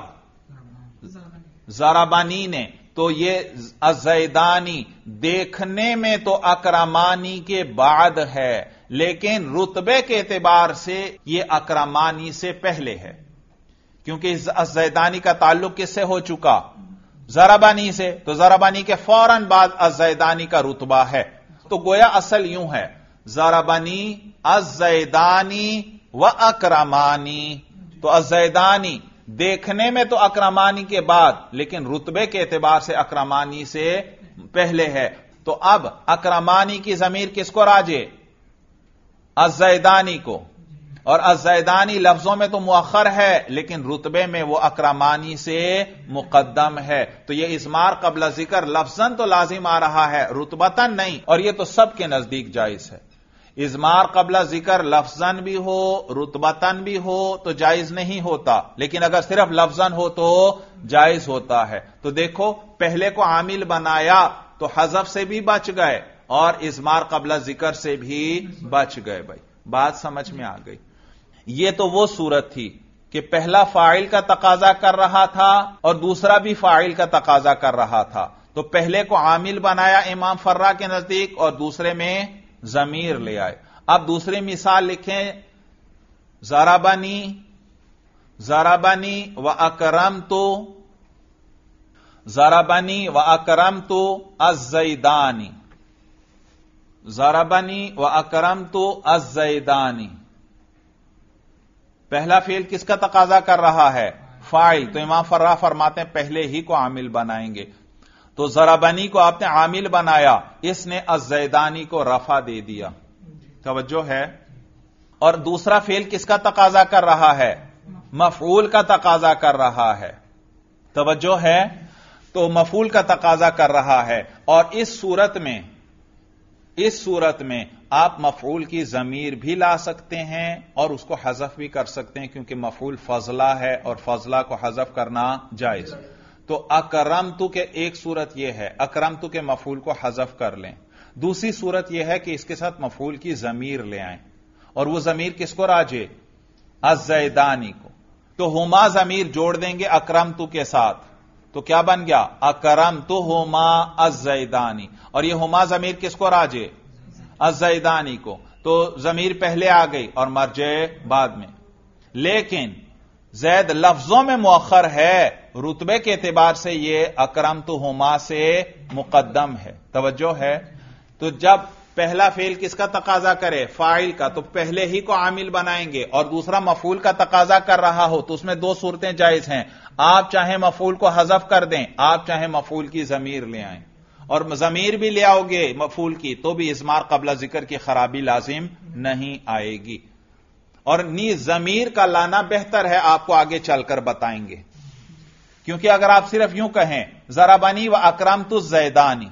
ضربانی نے، تو یہ الزیدانی دیکھنے میں تو اکرمانی کے بعد ہے، لیکن رتبے کے اعتبار سے یہ اکرمانی سے پہلے ہے، کیونکہ الزیدانی کا تعلق کس سے ہو چکا؟ ضربانی سے، تو ضربانی کے فوراً بعد الزیدانی کا رتبہ ہے۔ تو گویا اصل یوں ہے، ضربنی الزیدانی و اکرمانی، تو الزیدانی دیکھنے میں تو اکرمانی کے بعد، لیکن رتبے کے اعتبار سے اکرمانی سے پہلے ہے، تو اب اکرمانی کی ضمیر کس کو راجع؟ الزیدانی کو، اور الزیدانی لفظوں میں تو مؤخر ہے لیکن رتبے میں وہ اکرمانی سے مقدم ہے، تو یہ اضمار قبل ذکر لفظاً تو لازم آ رہا ہے، رتبتاً نہیں، اور یہ تو سب کے نزدیک جائز ہے۔ اضمار قبل ذکر لفظاً بھی ہو رتبتاً بھی ہو تو جائز نہیں ہوتا، لیکن اگر صرف لفظاً ہو تو جائز ہوتا ہے۔ تو دیکھو پہلے کو عامل بنایا تو حذف سے بھی بچ گئے اور اضمار قبل ذکر سے بھی بچ گئے۔ بھائی بات سمجھ میں آ گئی؟ یہ تو وہ صورت تھی کہ پہلا فاعل کا تقاضا کر رہا تھا اور دوسرا بھی فاعل کا تقاضا کر رہا تھا، تو پہلے کو عامل بنایا امام فرا کے نزدیک اور دوسرے میں ضمیر لے آئے۔ اب دوسری مثال لکھیں، ضربنی ضربنی و اکرمتو، ضربنی و اکرمتو الزیدانی، ضربنی و اکرمتو الزیدانی۔ پہلا فعل کس کا تقاضا کر رہا ہے؟ فاعل، تو امام فرا فرماتے ہیں پہلے ہی کو عامل بنائیں گے، تو ضربنی کو آپ نے عامل بنایا، اس نے الزیدانی کو رفع دے دیا، توجہ ہے؟ اور دوسرا فعل کس کا تقاضا کر رہا ہے؟ مفعول کا تقاضا کر رہا ہے، توجہ ہے؟ تو مفعول کا تقاضا کر رہا ہے، اور اس صورت میں آپ مفعول کی ضمیر بھی لا سکتے ہیں اور اس کو حذف بھی کر سکتے ہیں، کیونکہ مفعول فضلہ ہے اور فضلہ کو حذف کرنا جائز۔ تو اکرمتو کے ایک صورت یہ ہے، اکرمتو کے مفعول کو حذف کر لیں، دوسری صورت یہ ہے کہ اس کے ساتھ مفعول کی ضمیر لے آئیں، اور وہ ضمیر کس کو راجع؟ الزیدانی کو، تو ہما ضمیر جوڑ دیں گے اکرمتو کے ساتھ، تو کیا بن گیا؟ اکرمتہما الزیدانی، اور یہ ہما ضمیر کس کو راجع؟ الزیدانی کو، تو ضمیر پہلے آ گئی اور مرجع بعد میں، لیکن زید لفظوں میں مؤخر ہے، رتبے کے اعتبار سے یہ اکرمتہما سے مقدم ہے، توجہ ہے؟ تو جب پہلا فعل کس کا تقاضا کرے؟ فاعل کا، تو پہلے ہی کو عامل بنائیں گے، اور دوسرا مفعول کا تقاضا کر رہا ہو تو اس میں دو صورتیں جائز ہیں، آپ چاہیں مفعول کو حذف کر دیں، آپ چاہیں مفعول کی ضمیر لے آئیں، اور ضمیر بھی لے آؤ گے مفعول کی تو بھی اضمار قبل ذکر کی خرابی لازم نہیں آئے گی، اور نیز ضمیر کا لانا بہتر ہے، آپ کو آگے چل کر بتائیں گے، کیونکہ اگر آپ صرف یوں کہیں ضربنی و اکرمتو الزیدانی،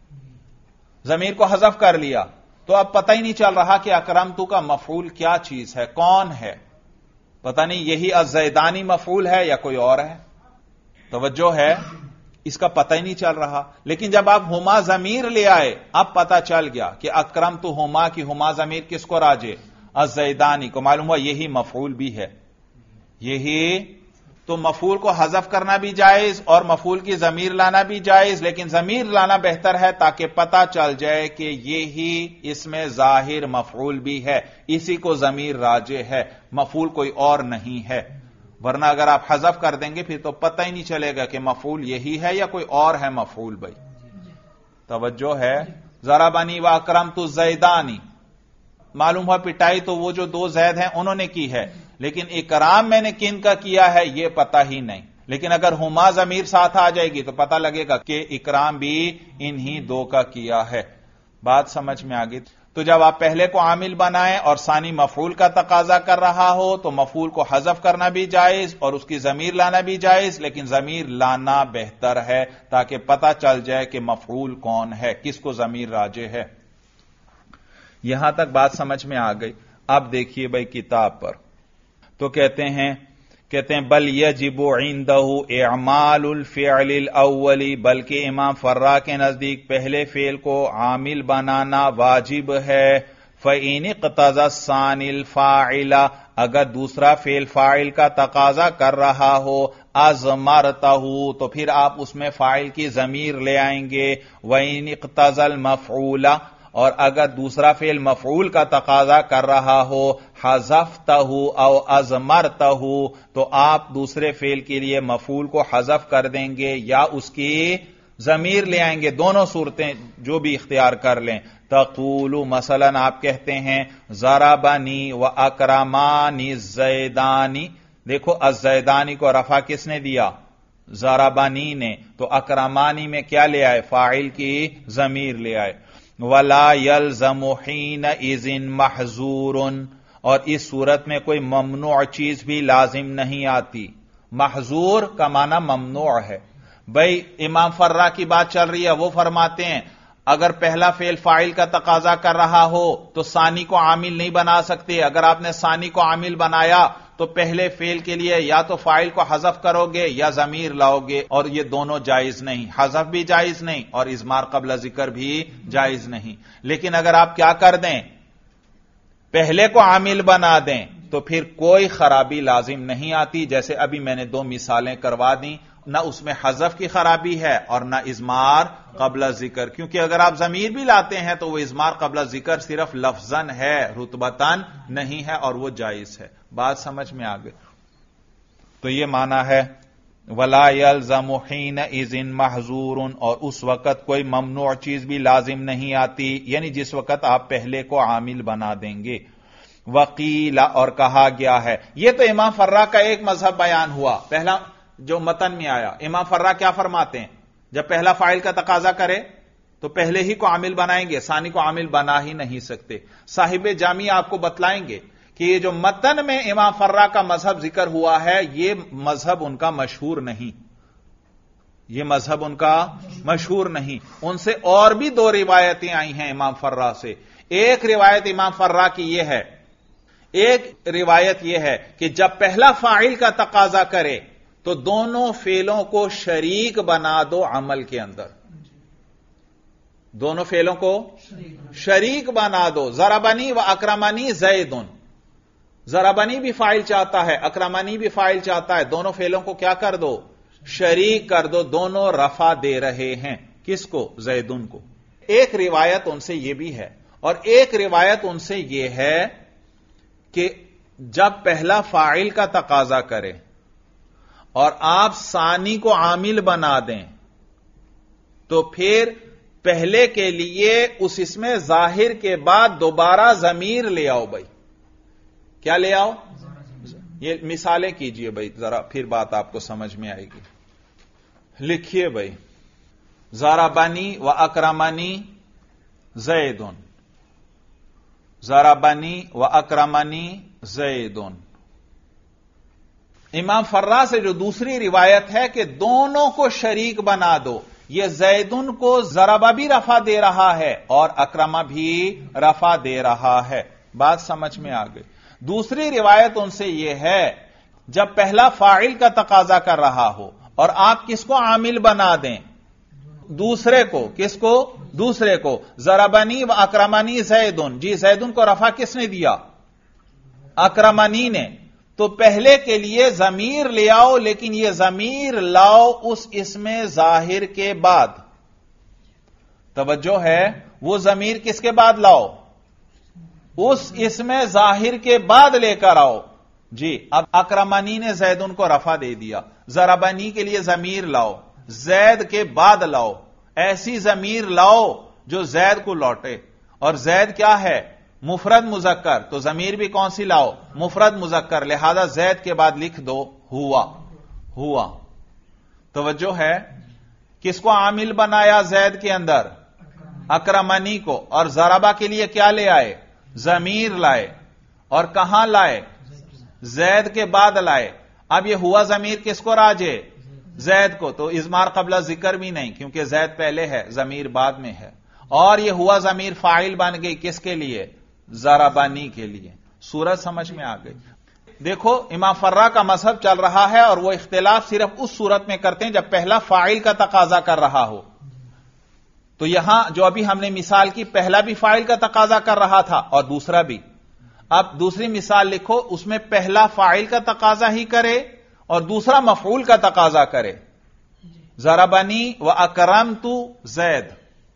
ضمیر کو حذف کر لیا تو اب پتہ ہی نہیں چل رہا کہ اکرمتو کا مفعول کیا چیز ہے، کون ہے، پتہ نہیں یہی الزیدانی مفعول ہے یا کوئی اور ہے، توجہ ہے؟ اس کا پتہ ہی نہیں چل رہا، لیکن جب آپ ہما ضمیر لے آئے اب پتہ چل گیا کہ اکرمتہما کی ہما ضمیر کس کو راجع؟ الزیدانی کو، معلوم ہوا یہی مفعول بھی ہے، یہی، تو مفعول کو حذف کرنا بھی جائز اور مفعول کی ضمیر لانا بھی جائز، لیکن ضمیر لانا بہتر ہے تاکہ پتہ چل جائے کہ یہی اس میں ظاہر مفعول بھی ہے، اسی کو ضمیر راجع ہے، مفعول کوئی اور نہیں ہے، ورنہ اگر آپ حذف کر دیں گے پھر تو پتہ ہی نہیں چلے گا کہ مفعول یہی ہے یا کوئی اور ہے مفعول۔ بھائی توجہ ہے؟ ضربنی و اکرمتو الزیدانی، معلوم ہوا پٹائی تو وہ جو دو زید ہیں انہوں نے کی ہے، لیکن اکرام میں نے کن کا کیا ہے یہ پتہ ہی نہیں، لیکن اگر ہما ضمیر ساتھ آ جائے گی تو پتہ لگے گا کہ اکرام بھی انہی دو کا کیا ہے۔ بات سمجھ میں آ گئی؟ تو جب آپ پہلے کو عامل بنائیں اور ثانی مفعول کا تقاضا کر رہا ہو تو مفعول کو حذف کرنا بھی جائز اور اس کی ضمیر لانا بھی جائز، لیکن ضمیر لانا بہتر ہے تاکہ پتہ چل جائے کہ مفعول کون ہے، کس کو ضمیر راجع ہے۔ یہاں تک بات سمجھ میں آ گئی؟ اب دیکھیے بھائی کتاب پر، تو کہتے ہیں بل یجب عنده اعمال الفعل الاولی، بلکہ امام فرا کے نزدیک پہلے فعل کو عامل بنانا واجب ہے، فإن اقتضى الثانی الفاعل، اگر دوسرا فعل فاعل کا تقاضا کر رہا ہو، اضمرتہ، تو پھر آپ اس میں فاعل کی ضمیر لے آئیں گے، وإن اقتضى المفعول، اور اگر دوسرا فعل مفعول کا تقاضا کر رہا ہو، حذفتہ او اضمرتہ، تو آپ دوسرے فعل کے لیے مفعول کو حذف کر دیں گے یا اس کی ضمیر لے آئیں گے، دونوں صورتیں جو بھی اختیار کر لیں، تقول مثلاً آپ کہتے ہیں ضربنی و اکرمانی زیدانی. دیکھو الزیدانی کو رفع کس نے دیا؟ ضربنی نے. تو اکرمانی میں کیا لے آئے؟ فاعل کی ضمیر لے آئے. ولا یلزم حینئذ محظور، اور اس صورت میں کوئی ممنوع چیز بھی لازم نہیں آتی. محظور کا معنی ممنوع ہے. بھئی امام فرا کی بات چل رہی ہے، وہ فرماتے ہیں اگر پہلا فعل فاعل کا تقاضا کر رہا ہو تو ثانی کو عامل نہیں بنا سکتے. اگر آپ نے ثانی کو عامل بنایا تو پہلے فعل کے لیے یا تو فاعل کو حذف کرو گے یا ضمیر لاؤ گے، اور یہ دونوں جائز نہیں. حذف بھی جائز نہیں اور اضمار قبل ذکر بھی جائز نہیں. لیکن اگر آپ کیا کر دیں، پہلے کو عامل بنا دیں، تو پھر کوئی خرابی لازم نہیں آتی. جیسے ابھی میں نے 2 مثالیں کروا دیں، نہ اس میں حذف کی خرابی ہے اور نہ اضمار قبل ذکر، کیونکہ اگر آپ ضمیر بھی لاتے ہیں تو وہ اضمار قبل ذکر صرف لفظاً ہے، رتبتاً نہیں ہے، اور وہ جائز ہے. بات سمجھ میں آ گئی؟ تو یہ معنی ہے ولا یلزم حینئذ محظور، اور اس وقت کوئی ممنوع چیز بھی لازم نہیں آتی، یعنی جس وقت آپ پہلے کو عامل بنا دیں گے. وقیل، اور کہا گیا ہے. یہ تو امام فرا کا ایک مذہب بیان ہوا. پہلا جو متن میں آیا، امام فرا کیا فرماتے ہیں؟ جب پہلا فاعل کا تقاضا کرے تو پہلے ہی کو عامل بنائیں گے، ثانی کو عامل بنا ہی نہیں سکتے. صاحب جامع آپ کو بتلائیں گے کہ یہ جو متن میں امام فرا کا مذہب ذکر ہوا ہے، یہ مذہب ان کا مشہور نہیں. یہ مذہب ان کا مشہور نہیں. ان سے اور بھی 2 روایتیں آئی ہیں امام فرا سے. ایک روایت امام فرا کی یہ ہے، ایک روایت یہ ہے کہ جب پہلا فاعل کا تقاضا کرے تو دونوں فعلوں کو شریک بنا دو عمل کے اندر. دونوں فعلوں کو شریک بنا دو. ضربنی و اکرمنی زیدن. ضربنی بھی فاعل چاہتا ہے، اکرمنی بھی فاعل چاہتا ہے. دونوں فعلوں کو کیا کر دو؟ شریک کر دو. دونوں رفع دے رہے ہیں. کس کو؟ زیدن کو. ایک روایت ان سے یہ بھی ہے، اور ایک روایت ان سے یہ ہے کہ جب پہلا فاعل کا تقاضا کرے اور آپ ثانی کو عامل بنا دیں تو پھر پہلے کے لیے اس اسم ظاہر کے بعد دوبارہ ضمیر لے آؤ. بھائی کیا لے آؤ؟ یہ مثالیں کیجئے بھائی ذرا، پھر بات آپ کو سمجھ میں آئے گی. لکھیے بھائی، ضربنی و اکرمنی زیدن. ضربنی و اکرمنی زیدن. امام فرا سے جو دوسری روایت ہے کہ دونوں کو شریک بنا دو، یہ زیدن کو ضربہ بھی رفع دے رہا ہے اور اکرمہ بھی رفع دے رہا ہے. بات سمجھ میں آ گئی؟ دوسری روایت ان سے یہ ہے جب پہلا فاعل کا تقاضا کر رہا ہو اور آپ کس کو عامل بنا دیں؟ دوسرے کو. کس کو؟ دوسرے کو. ضربنی و اکرمنی زیدن. جی زیدن کو رفع کس نے دیا؟ اکرمنی نے. تو پہلے کے لیے ضمیر لے آؤ، لیکن یہ ضمیر لاؤ اس اسم ظاہر کے بعد. توجہ ہے، وہ ضمیر کس کے بعد لاؤ؟ اس اسم ظاہر کے بعد لے کر آؤ. جی اب اکرمنی نے زیدن کو رفع دے دیا، ضربنی کے لیے ضمیر لاؤ، زید کے بعد لاؤ. ایسی ضمیر لاؤ جو زید کو لوٹے، اور زید کیا ہے؟ مفرد مذکر. تو ضمیر بھی کون سی لاؤ؟ مفرد مذکر. لہذا زید کے بعد لکھ دو ہوا. ہوا. توجہ ہے، کس کو عامل بنایا زید کے اندر؟ اکرمنی کو. اور ضربہ کے لیے کیا لے آئے؟ ضمیر لائے. اور کہاں لائے؟ زید کے بعد لائے. اب یہ ہوا ضمیر کس کو راجے؟ زید کو. تو اضمار قبل ذکر بھی نہیں، کیونکہ زید پہلے ہے، ضمیر بعد میں ہے. اور یہ ہوا ضمیر فاعل بن گئی کس کے لیے؟ ضربنی کے لیے. صورت سمجھ میں آ گئی؟ دیکھو امام فرا کا مذہب چل رہا ہے، اور وہ اختلاف صرف اس صورت میں کرتے ہیں جب پہلا فاعل کا تقاضا کر رہا ہو. تو یہاں جو ابھی ہم نے مثال کی، پہلا بھی فاعل کا تقاضا کر رہا تھا اور دوسرا بھی. اب دوسری مثال لکھو، اس میں پہلا فاعل کا تقاضا ہی کرے اور دوسرا مفعول کا تقاضا کرے. ضربنی و اکرمت زید.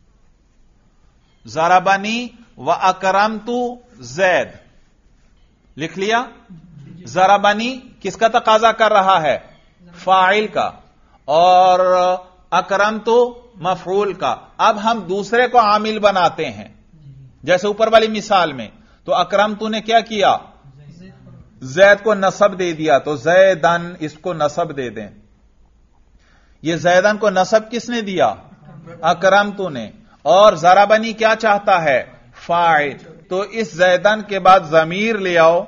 ضربنی و اکرمت زید. لکھ لیا؟ ضربنی کس کا تقاضا کر رہا ہے؟ فاعل کا. اور اکرمت مفعول کا. اب ہم دوسرے کو عامل بناتے ہیں. جیسے اوپر والی مثال میں تو اکرم تو نے کیا کیا؟ زید کو نصب دے دیا، تو زیدن اس کو نصب دے دیں. یہ زیدن کو نصب کس نے دیا؟ اکرم تو نے. اور ضربنی کیا چاہتا ہے؟ فاعل. تو اس زیدن کے بعد ضمیر لے آؤ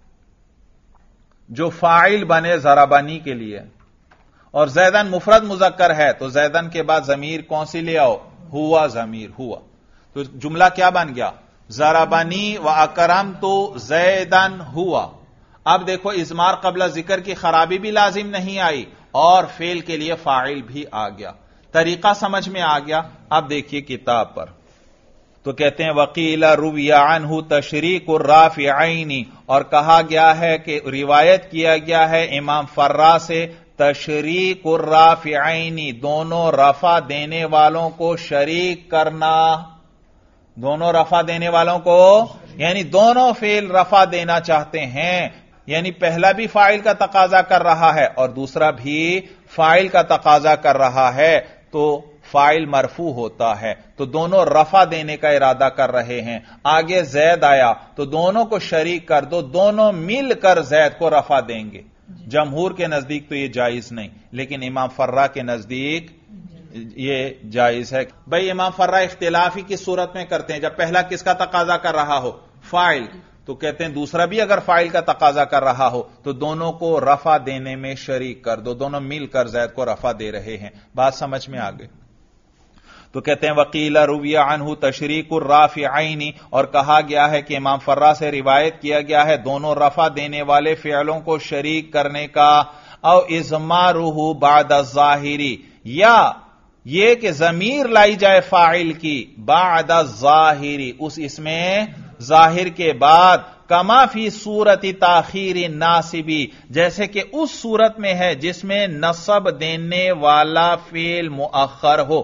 جو فاعل بنے ضربنی کے لیے. اور زیدن مفرد مذکر ہے تو زیدن کے بعد ضمیر کون سی لے آؤ؟ ہوا ضمیر ہوا. تو جملہ کیا بن گیا؟ ضربنی و اکرم تو زیدن ہوا. اب دیکھو اضمار قبل ذکر کی خرابی بھی لازم نہیں آئی اور فعل کے لیے فاعل بھی آ گیا. طریقہ سمجھ میں آ گیا. اب دیکھیے کتاب پر تو کہتے ہیں وقیل روی عنہ تشریک الرافعین، اور کہا گیا ہے کہ روایت کیا گیا ہے امام فرا سے تشریک الرافعین، دونوں رفع دینے والوں کو شریک کرنا. دونوں رفع دینے والوں کو یعنی دونوں فعل رفع دینا چاہتے ہیں، یعنی پہلا بھی فاعل کا تقاضا کر رہا ہے اور دوسرا بھی فاعل کا تقاضا کر رہا ہے تو فاعل مرفوع ہوتا ہے. تو دونوں رفع دینے کا ارادہ کر رہے ہیں. آگے زید آیا تو دونوں کو شریک کر دو، دونوں مل کر زید کو رفع دیں گے. جمہور کے نزدیک تو یہ جائز نہیں، لیکن امام فرا کے نزدیک یہ جائز ہے. بھائی امام فرا اختلافی کس صورت میں کرتے ہیں؟ جب پہلا کس کا تقاضا کر رہا ہو؟ فاعل. تو کہتے ہیں دوسرا بھی اگر فاعل کا تقاضا کر رہا ہو تو دونوں کو رفع دینے میں شریک کر دو، دونوں مل کر زید کو رفع دے رہے ہیں. بات سمجھ میں آ گئی. تو کہتے ہیں وقیل روی عنہ تشریک الرافعین، اور کہا گیا ہے کہ امام فرا سے روایت کیا گیا ہے دونوں رفع دینے والے فعلوں کو شریک کرنے کا. او اضمارہ بعد الظاہری، یا یہ کہ ضمیر لائی جائے فاعل کی بعد الظاہری، اس میں ظاہر کے بعد، کما فی صورت تاخیر ناصبی، جیسے کہ اس صورت میں ہے جس میں نصب دینے والا فعل مؤخر ہو.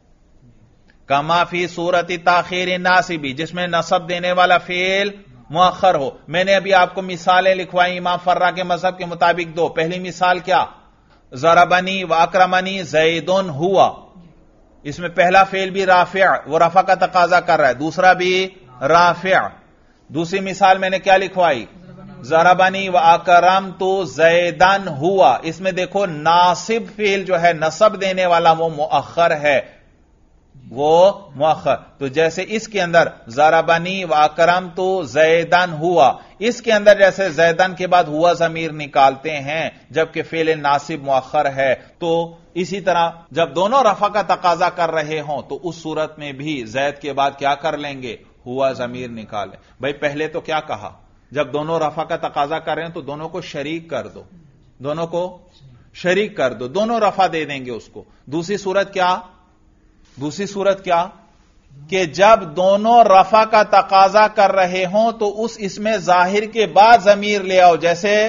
کما فی صورت تاخیر ناصبی، جس میں نصب دینے والا فعل مؤخر ہو. میں نے ابھی آپ کو مثالیں لکھوائی امام فرا کے مذہب کے مطابق دو. پہلی مثال کیا؟ ضربنی و اکرمنی زیدن ہوا. اس میں پہلا فعل بھی رافع، وہ رفع کا تقاضا کر رہا ہے، دوسرا بھی رافع. دوسری مثال میں نے کیا لکھوائی؟ ضربنی و اکرمت زیدن ہوا. اس میں دیکھو ناصب فعل جو ہے نصب دینے والا وہ مؤخر ہے، وہ مؤخر. تو جیسے اس کے اندر ضربنی و اکرمت زیدن ہوا، اس کے اندر جیسے زیدن کے بعد ہوا ضمیر نکالتے ہیں جبکہ فعل ناصب مؤخر ہے، تو اسی طرح جب دونوں رفع کا تقاضا کر رہے ہوں تو اس صورت میں بھی زید کے بعد کیا کر لیں گے؟ ہوا ضمیر نکالیں. بھائی پہلے تو کیا کہا؟ جب دونوں رفع کا تقاضا کر رہے ہیں تو دونوں کو شریک کر دو، دونوں کو شریک کر دو، دونوں رفع دے دیں گے اس کو. دوسری صورت کیا؟ دوسری صورت کیا کہ جب دونوں رفع کا تقاضا کر رہے ہوں تو اس میں ظاہر کے بعد ضمیر لے آؤ.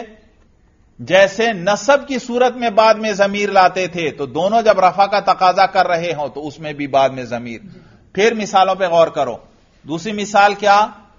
جیسے نصب کی صورت میں بعد میں ضمیر لاتے تھے تو دونوں جب رفع کا تقاضا کر رہے ہوں تو اس میں بھی بعد میں ضمیر. پھر مثالوں پہ غور کرو. دوسری مثال کیا؟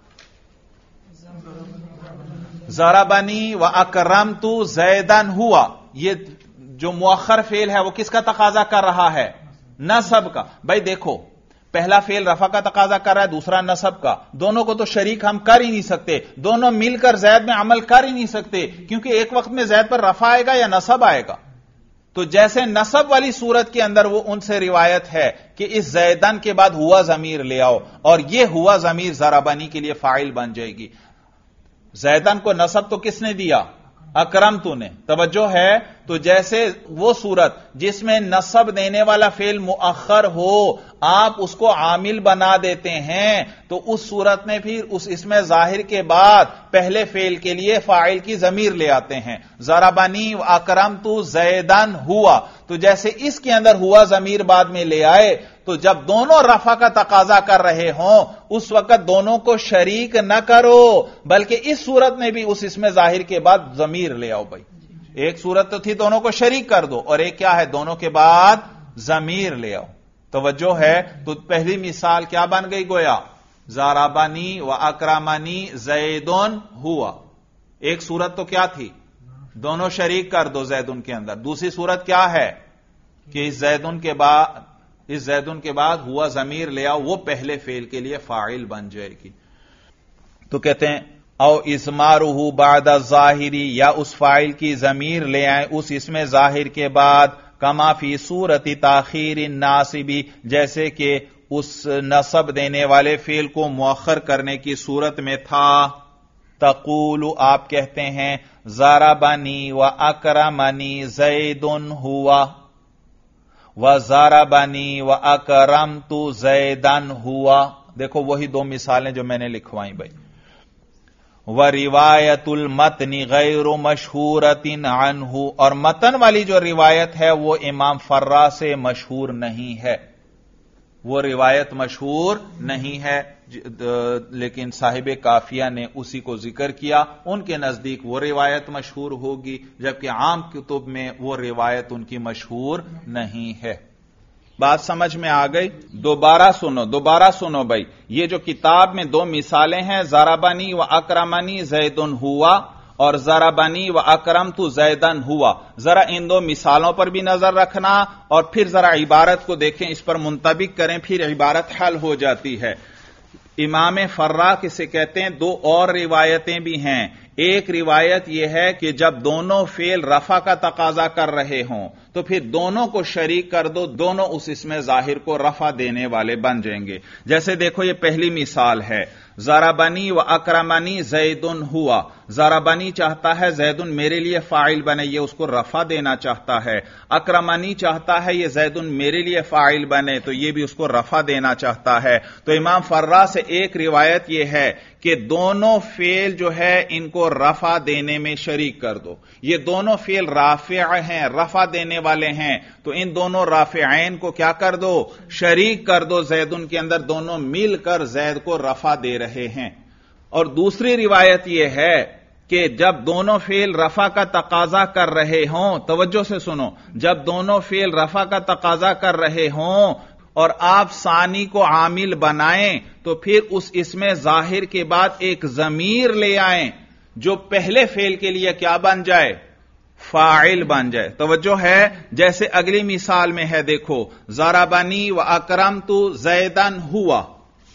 ضربنی و اکرمت زیدن ہوا. یہ جو مؤخر فعل ہے وہ کس کا تقاضا کر رہا ہے؟ نصب کا. بھائی دیکھو پہلا فعل رفع کا تقاضا کر رہا ہے، دوسرا نصب کا. دونوں کو تو شریک ہم کر ہی نہیں سکتے، دونوں مل کر زید میں عمل کر ہی نہیں سکتے، کیونکہ ایک وقت میں زید پر رفع آئے گا یا نصب آئے گا. تو جیسے نصب والی صورت کے اندر وہ ان سے روایت ہے کہ اس زیدن کے بعد ہوا ضمیر لے آؤ، اور یہ ہوا ضمیر ضربنی کے لیے فاعل بن جائے گی. زیدن کو نصب تو کس نے دیا؟ اکرمت نے. توجہ ہے. تو جیسے وہ صورت جس میں نصب دینے والا فعل مؤخر ہو آپ اس کو عامل بنا دیتے ہیں تو اس صورت میں پھر اس میں ظاہر کے بعد پہلے فعل کے لیے فاعل کی ضمیر لے آتے ہیں. ضربنی و اکرمت زیدن ہوا. تو جیسے اس کے اندر ہوا ضمیر بعد میں لے آئے تو جب دونوں رفع کا تقاضا کر رہے ہوں اس وقت دونوں کو شریک نہ کرو بلکہ اس صورت میں بھی اس میں ظاہر کے بعد ضمیر لے آؤ. بھائی ایک صورت تو تھی دونوں کو شریک کر دو، اور ایک کیا ہے؟ دونوں کے بعد ضمیر لے آؤ. توجہ ہے. تو پہلی مثال کیا بن گئی گویا؟ ضربنی و اکرمنی زیدن ہوا. ایک صورت تو کیا تھی؟ دونوں شریک کر دو زیدن کے اندر. دوسری صورت کیا ہے کہ زیدن کے بعد اس زیدن کے بعد ہوا ضمیر لے آؤ، وہ پہلے فعل کے لیے فاعل بن جائے گی. تو کہتے ہیں او اسمارہ بعد الظاہری، یا اس فاعل کی ضمیر لے آئیں اس اسم ظاہر کے بعد، کما فی صورت تاخیر الناصبی، جیسے کہ اس نصب دینے والے فعل کو مؤخر کرنے کی صورت میں تھا. تقول، آپ کہتے ہیں ضربنی و اکرمنی زید ہوا، و ضربنی و اکرمت زیدن ہوا. دیکھو وہی دو مثالیں جو میں نے لکھوائیں بھائی. و روایت المتن غیر مشہورۃ عنہ، اور متن والی جو روایت ہے وہ امام فرا سے مشہور نہیں ہے، وہ روایت مشہور نہیں ہے، لیکن صاحب کافیہ نے اسی کو ذکر کیا. ان کے نزدیک وہ روایت مشہور ہوگی، جبکہ عام کتب میں وہ روایت ان کی مشہور نہیں ہے. بات سمجھ میں آ گئی؟ دوبارہ سنو بھائی. یہ جو کتاب میں دو مثالیں ہیں، ضربنی و اکرمنی زیدن ہوا اور ضربنی و اکرمت زیدن ہوا، ذرا ان دو مثالوں پر بھی نظر رکھنا اور پھر ذرا عبارت کو دیکھیں، اس پر منطبق کریں، پھر عبارت حل ہو جاتی ہے. امام فرا کسے کہتے ہیں؟ دو اور روایتیں بھی ہیں. ایک روایت یہ ہے کہ جب دونوں فعل رفع کا تقاضا کر رہے ہوں تو پھر دونوں کو شریک کر دو، دونوں اس اسم ظاہر کو رفع دینے والے بن جائیں گے. جیسے دیکھو یہ پہلی مثال ہے، ضربنی و اکرمنی زیدن ہوا. ضربنی چاہتا ہے زیدن میرے لیے فاعل بنے، یہ اس کو رفع دینا چاہتا ہے. اکرمنی چاہتا ہے یہ زیدن میرے لیے فاعل بنے، تو یہ بھی اس کو رفع دینا چاہتا ہے. تو امام فرا سے ایک روایت یہ ہے کہ دونوں فعل جو ہے ان کو رفع دینے میں شریک کر دو. یہ دونوں فعل رافع ہیں، رفع دینے والے ہیں، تو ان دونوں رافعین کو کیا کر دو؟ شریک کر دو زیدن کے اندر، دونوں مل کر زید کو رفع دے رہے ہیں. اور دوسری روایت یہ ہے کہ جب دونوں فعل رفع کا تقاضا کر رہے ہوں، توجہ سے سنو، جب دونوں فعل رفع کا تقاضا کر رہے ہوں اور آپ ثانی کو عامل بنائیں تو پھر اس اسم ظاہر کے بعد ایک ضمیر لے آئیں جو پہلے فعل کے لیے کیا بن جائے؟ فاعل بن جائے. توجہ ہے؟ جیسے اگلی مثال میں ہے، دیکھو ضربنی و اکرمت زیدن ہوا.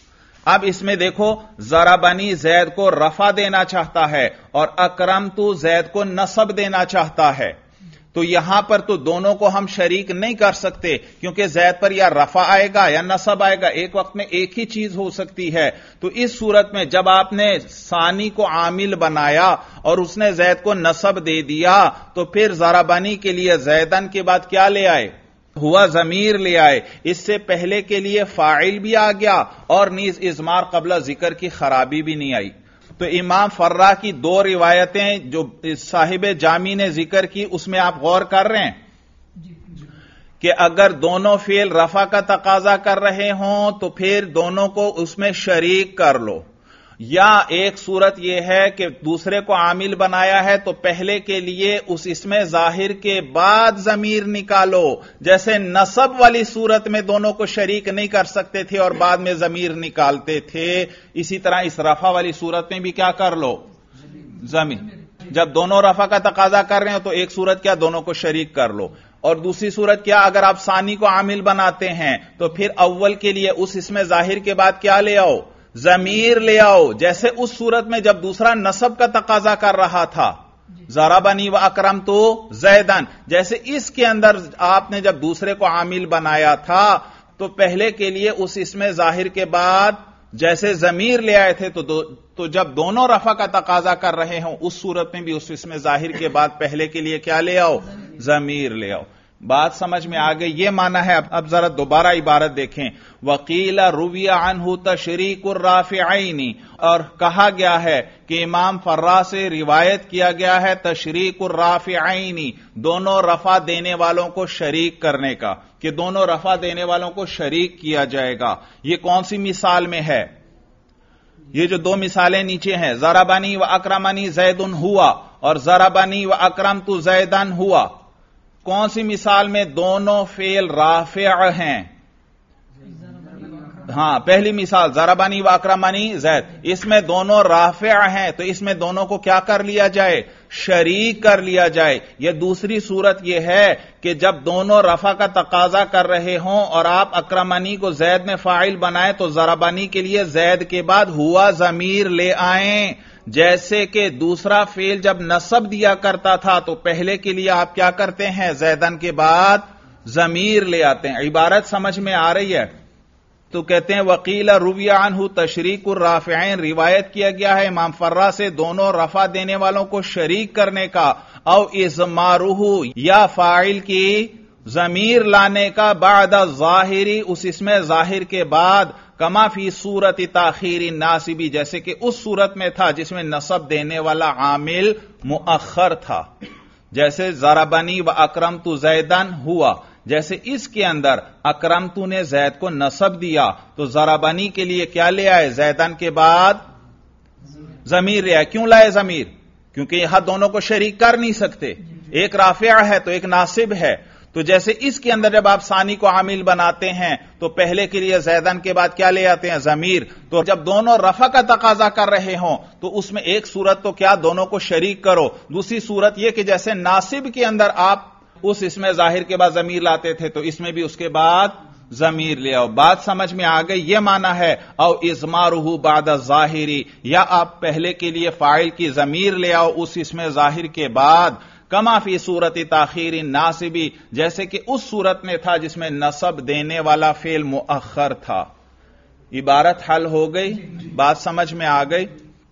اب اس میں دیکھو ضربنی زید کو رفع دینا چاہتا ہے اور اکرمت زید کو نصب دینا چاہتا ہے. تو یہاں پر تو دونوں کو ہم شریک نہیں کر سکتے، کیونکہ زید پر یا رفع آئے گا یا نصب آئے گا، ایک وقت میں ایک ہی چیز ہو سکتی ہے. تو اس صورت میں جب آپ نے ثانی کو عامل بنایا اور اس نے زید کو نصب دے دیا تو پھر ضربنی کے لیے زیدن کے بعد کیا لے آئے؟ ہوا ضمیر لے آئے. اس سے پہلے کے لیے فاعل بھی آ گیا اور نیز اضمار قبل ذکر کی خرابی بھی نہیں آئی. تو امام فرا کی دو روایتیں جو صاحب جامی نے ذکر کی اس میں آپ غور کر رہے ہیں کہ اگر دونوں فعل رفع کا تقاضا کر رہے ہوں تو پھر دونوں کو اس میں شریک کر لو، یا ایک صورت یہ ہے کہ دوسرے کو عامل بنایا ہے تو پہلے کے لیے اس اسم ظاہر کے بعد ضمیر نکالو. جیسے نصب والی صورت میں دونوں کو شریک نہیں کر سکتے تھے اور بعد میں ضمیر نکالتے تھے، اسی طرح اس رفع والی صورت میں بھی کیا کر لو؟ ضمیر. جب دونوں رفع کا تقاضا کر رہے ہو تو ایک صورت کیا؟ دونوں کو شریک کر لو. اور دوسری صورت کیا؟ اگر آپ ثانی کو عامل بناتے ہیں تو پھر اول کے لیے اس اسم ظاہر کے بعد کیا لے آؤ؟ ضمیر لے آؤ. جیسے اس صورت میں جب دوسرا نصب کا تقاضا کر رہا تھا، ضربنی و اکرمت زیدن، جیسے اس کے اندر آپ نے جب دوسرے کو عامل بنایا تھا تو پہلے کے لیے اس اسم ظاہر کے بعد جیسے ضمیر لے آئے تھے تو جب دونوں رفع کا تقاضا کر رہے ہوں اس صورت میں بھی اس اسم ظاہر کے بعد پہلے کے لیے کیا لے آؤ؟ ضمیر لے آؤ. بات سمجھ میں آ گئی؟ یہ معنی ہے. اب ذرا دوبارہ عبارت دیکھیں. وقیل روی عنہ تشریک الرافعین، اور کہا گیا ہے کہ امام فرا سے روایت کیا گیا ہے تشریک الرافعین، دونوں رفع دینے والوں کو شریک کرنے کا، کہ دونوں رفع دینے والوں کو شریک کیا جائے گا. یہ کون سی مثال میں ہے؟ یہ جو دو مثالیں نیچے ہیں، ضربنی و اکرمنی زیدن ہوا اور ضربنی و اکرمت زیدن ہوا، کون سی مثال میں دونوں فعل رافع ہیں؟ ہاں پہلی مثال ضربنی و اکرمنی زید، اس میں دونوں رافع ہیں تو اس میں دونوں کو کیا کر لیا جائے؟ شریک کر لیا جائے۔ یہ دوسری صورت یہ ہے کہ جب دونوں رفع کا تقاضا کر رہے ہوں اور آپ اکرمنی کو زید میں فاعل بنائیں تو ضربنی کے لیے زید کے بعد ہوا ضمیر لے آئیں۔ جیسے کہ دوسرا فعل جب نصب دیا کرتا تھا تو پہلے کے لیے آپ کیا کرتے ہیں؟ زیدن کے بعد ضمیر لے آتے ہیں۔ عبارت سمجھ میں آ رہی ہے؟ تو کہتے ہیں وقیل روی عنہ تشریک الرافعین، روایت کیا گیا ہے امام فرا سے دونوں رفع دینے والوں کو شریک کرنے کا، او اضمارہ یا فاعل کی ضمیر لانے کا، بعد الظاہری اس اسم ظاہر کے بعد، کما فی صورت تاخیر الناصبی جیسے کہ اس صورت میں تھا جس میں نصب دینے والا عامل مؤخر تھا، جیسے ضربنی و اکرمت زیدن ہوا، جیسے اس کے اندر اکرمتو نے زید کو نصب دیا تو ضربنی کے لیے کیا لے آئے؟ زیدن کے بعد ضمیر لے آئے۔ کیوں لائے ضمیر؟ کیونکہ یہاں دونوں کو شریک کر نہیں سکتے، ایک رافع ہے تو ایک ناصب ہے، تو جیسے اس کے اندر جب آپ ثانی کو عامل بناتے ہیں تو پہلے کے لیے زیدن کے بعد کیا لے آتے ہیں؟ ضمیر۔ تو جب دونوں رفع کا تقاضا کر رہے ہوں تو اس میں ایک صورت تو کیا دونوں کو شریک کرو، دوسری صورت یہ کہ جیسے ناصب کے اندر آپ اس اسم ظاہر کے بعد ضمیر لاتے تھے تو اس میں بھی اس کے بعد ضمیر لے آؤ۔ بات سمجھ میں آ گئی؟ یہ معنی ہے او اضمارہ بعد الظاہری، یا آپ پہلے کے لیے فاعل کی ضمیر لے آؤ اس اسم ظاہر کے بعد، کما فی صورت تاخیر الناصبی جیسے کہ اس صورت میں تھا جس میں نصب دینے والا فعل مؤخر تھا۔ عبارت حل ہو گئی؟ بات سمجھ میں آ گئی؟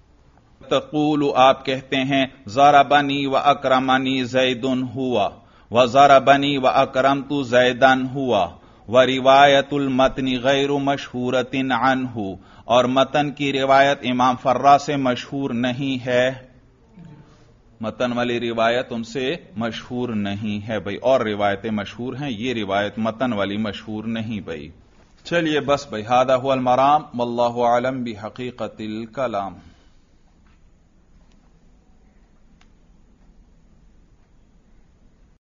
تقول آپ کہتے ہیں ضربنی و اکرمنی زید ہوا وضربنی و اکرمت زیدن ہوا وروایت المتن غیر مشہورۃ عنہ، اور متن کی روایت امام فرا سے مشہور نہیں ہے، متن والی روایت ان سے مشہور نہیں ہے بھائی، اور روایتیں مشہور ہیں، یہ روایت متن والی مشہور نہیں بھائی۔ چلیے بس بھائی، ھذا ھو المرام واللہ اعلم بحقیقت الکلام۔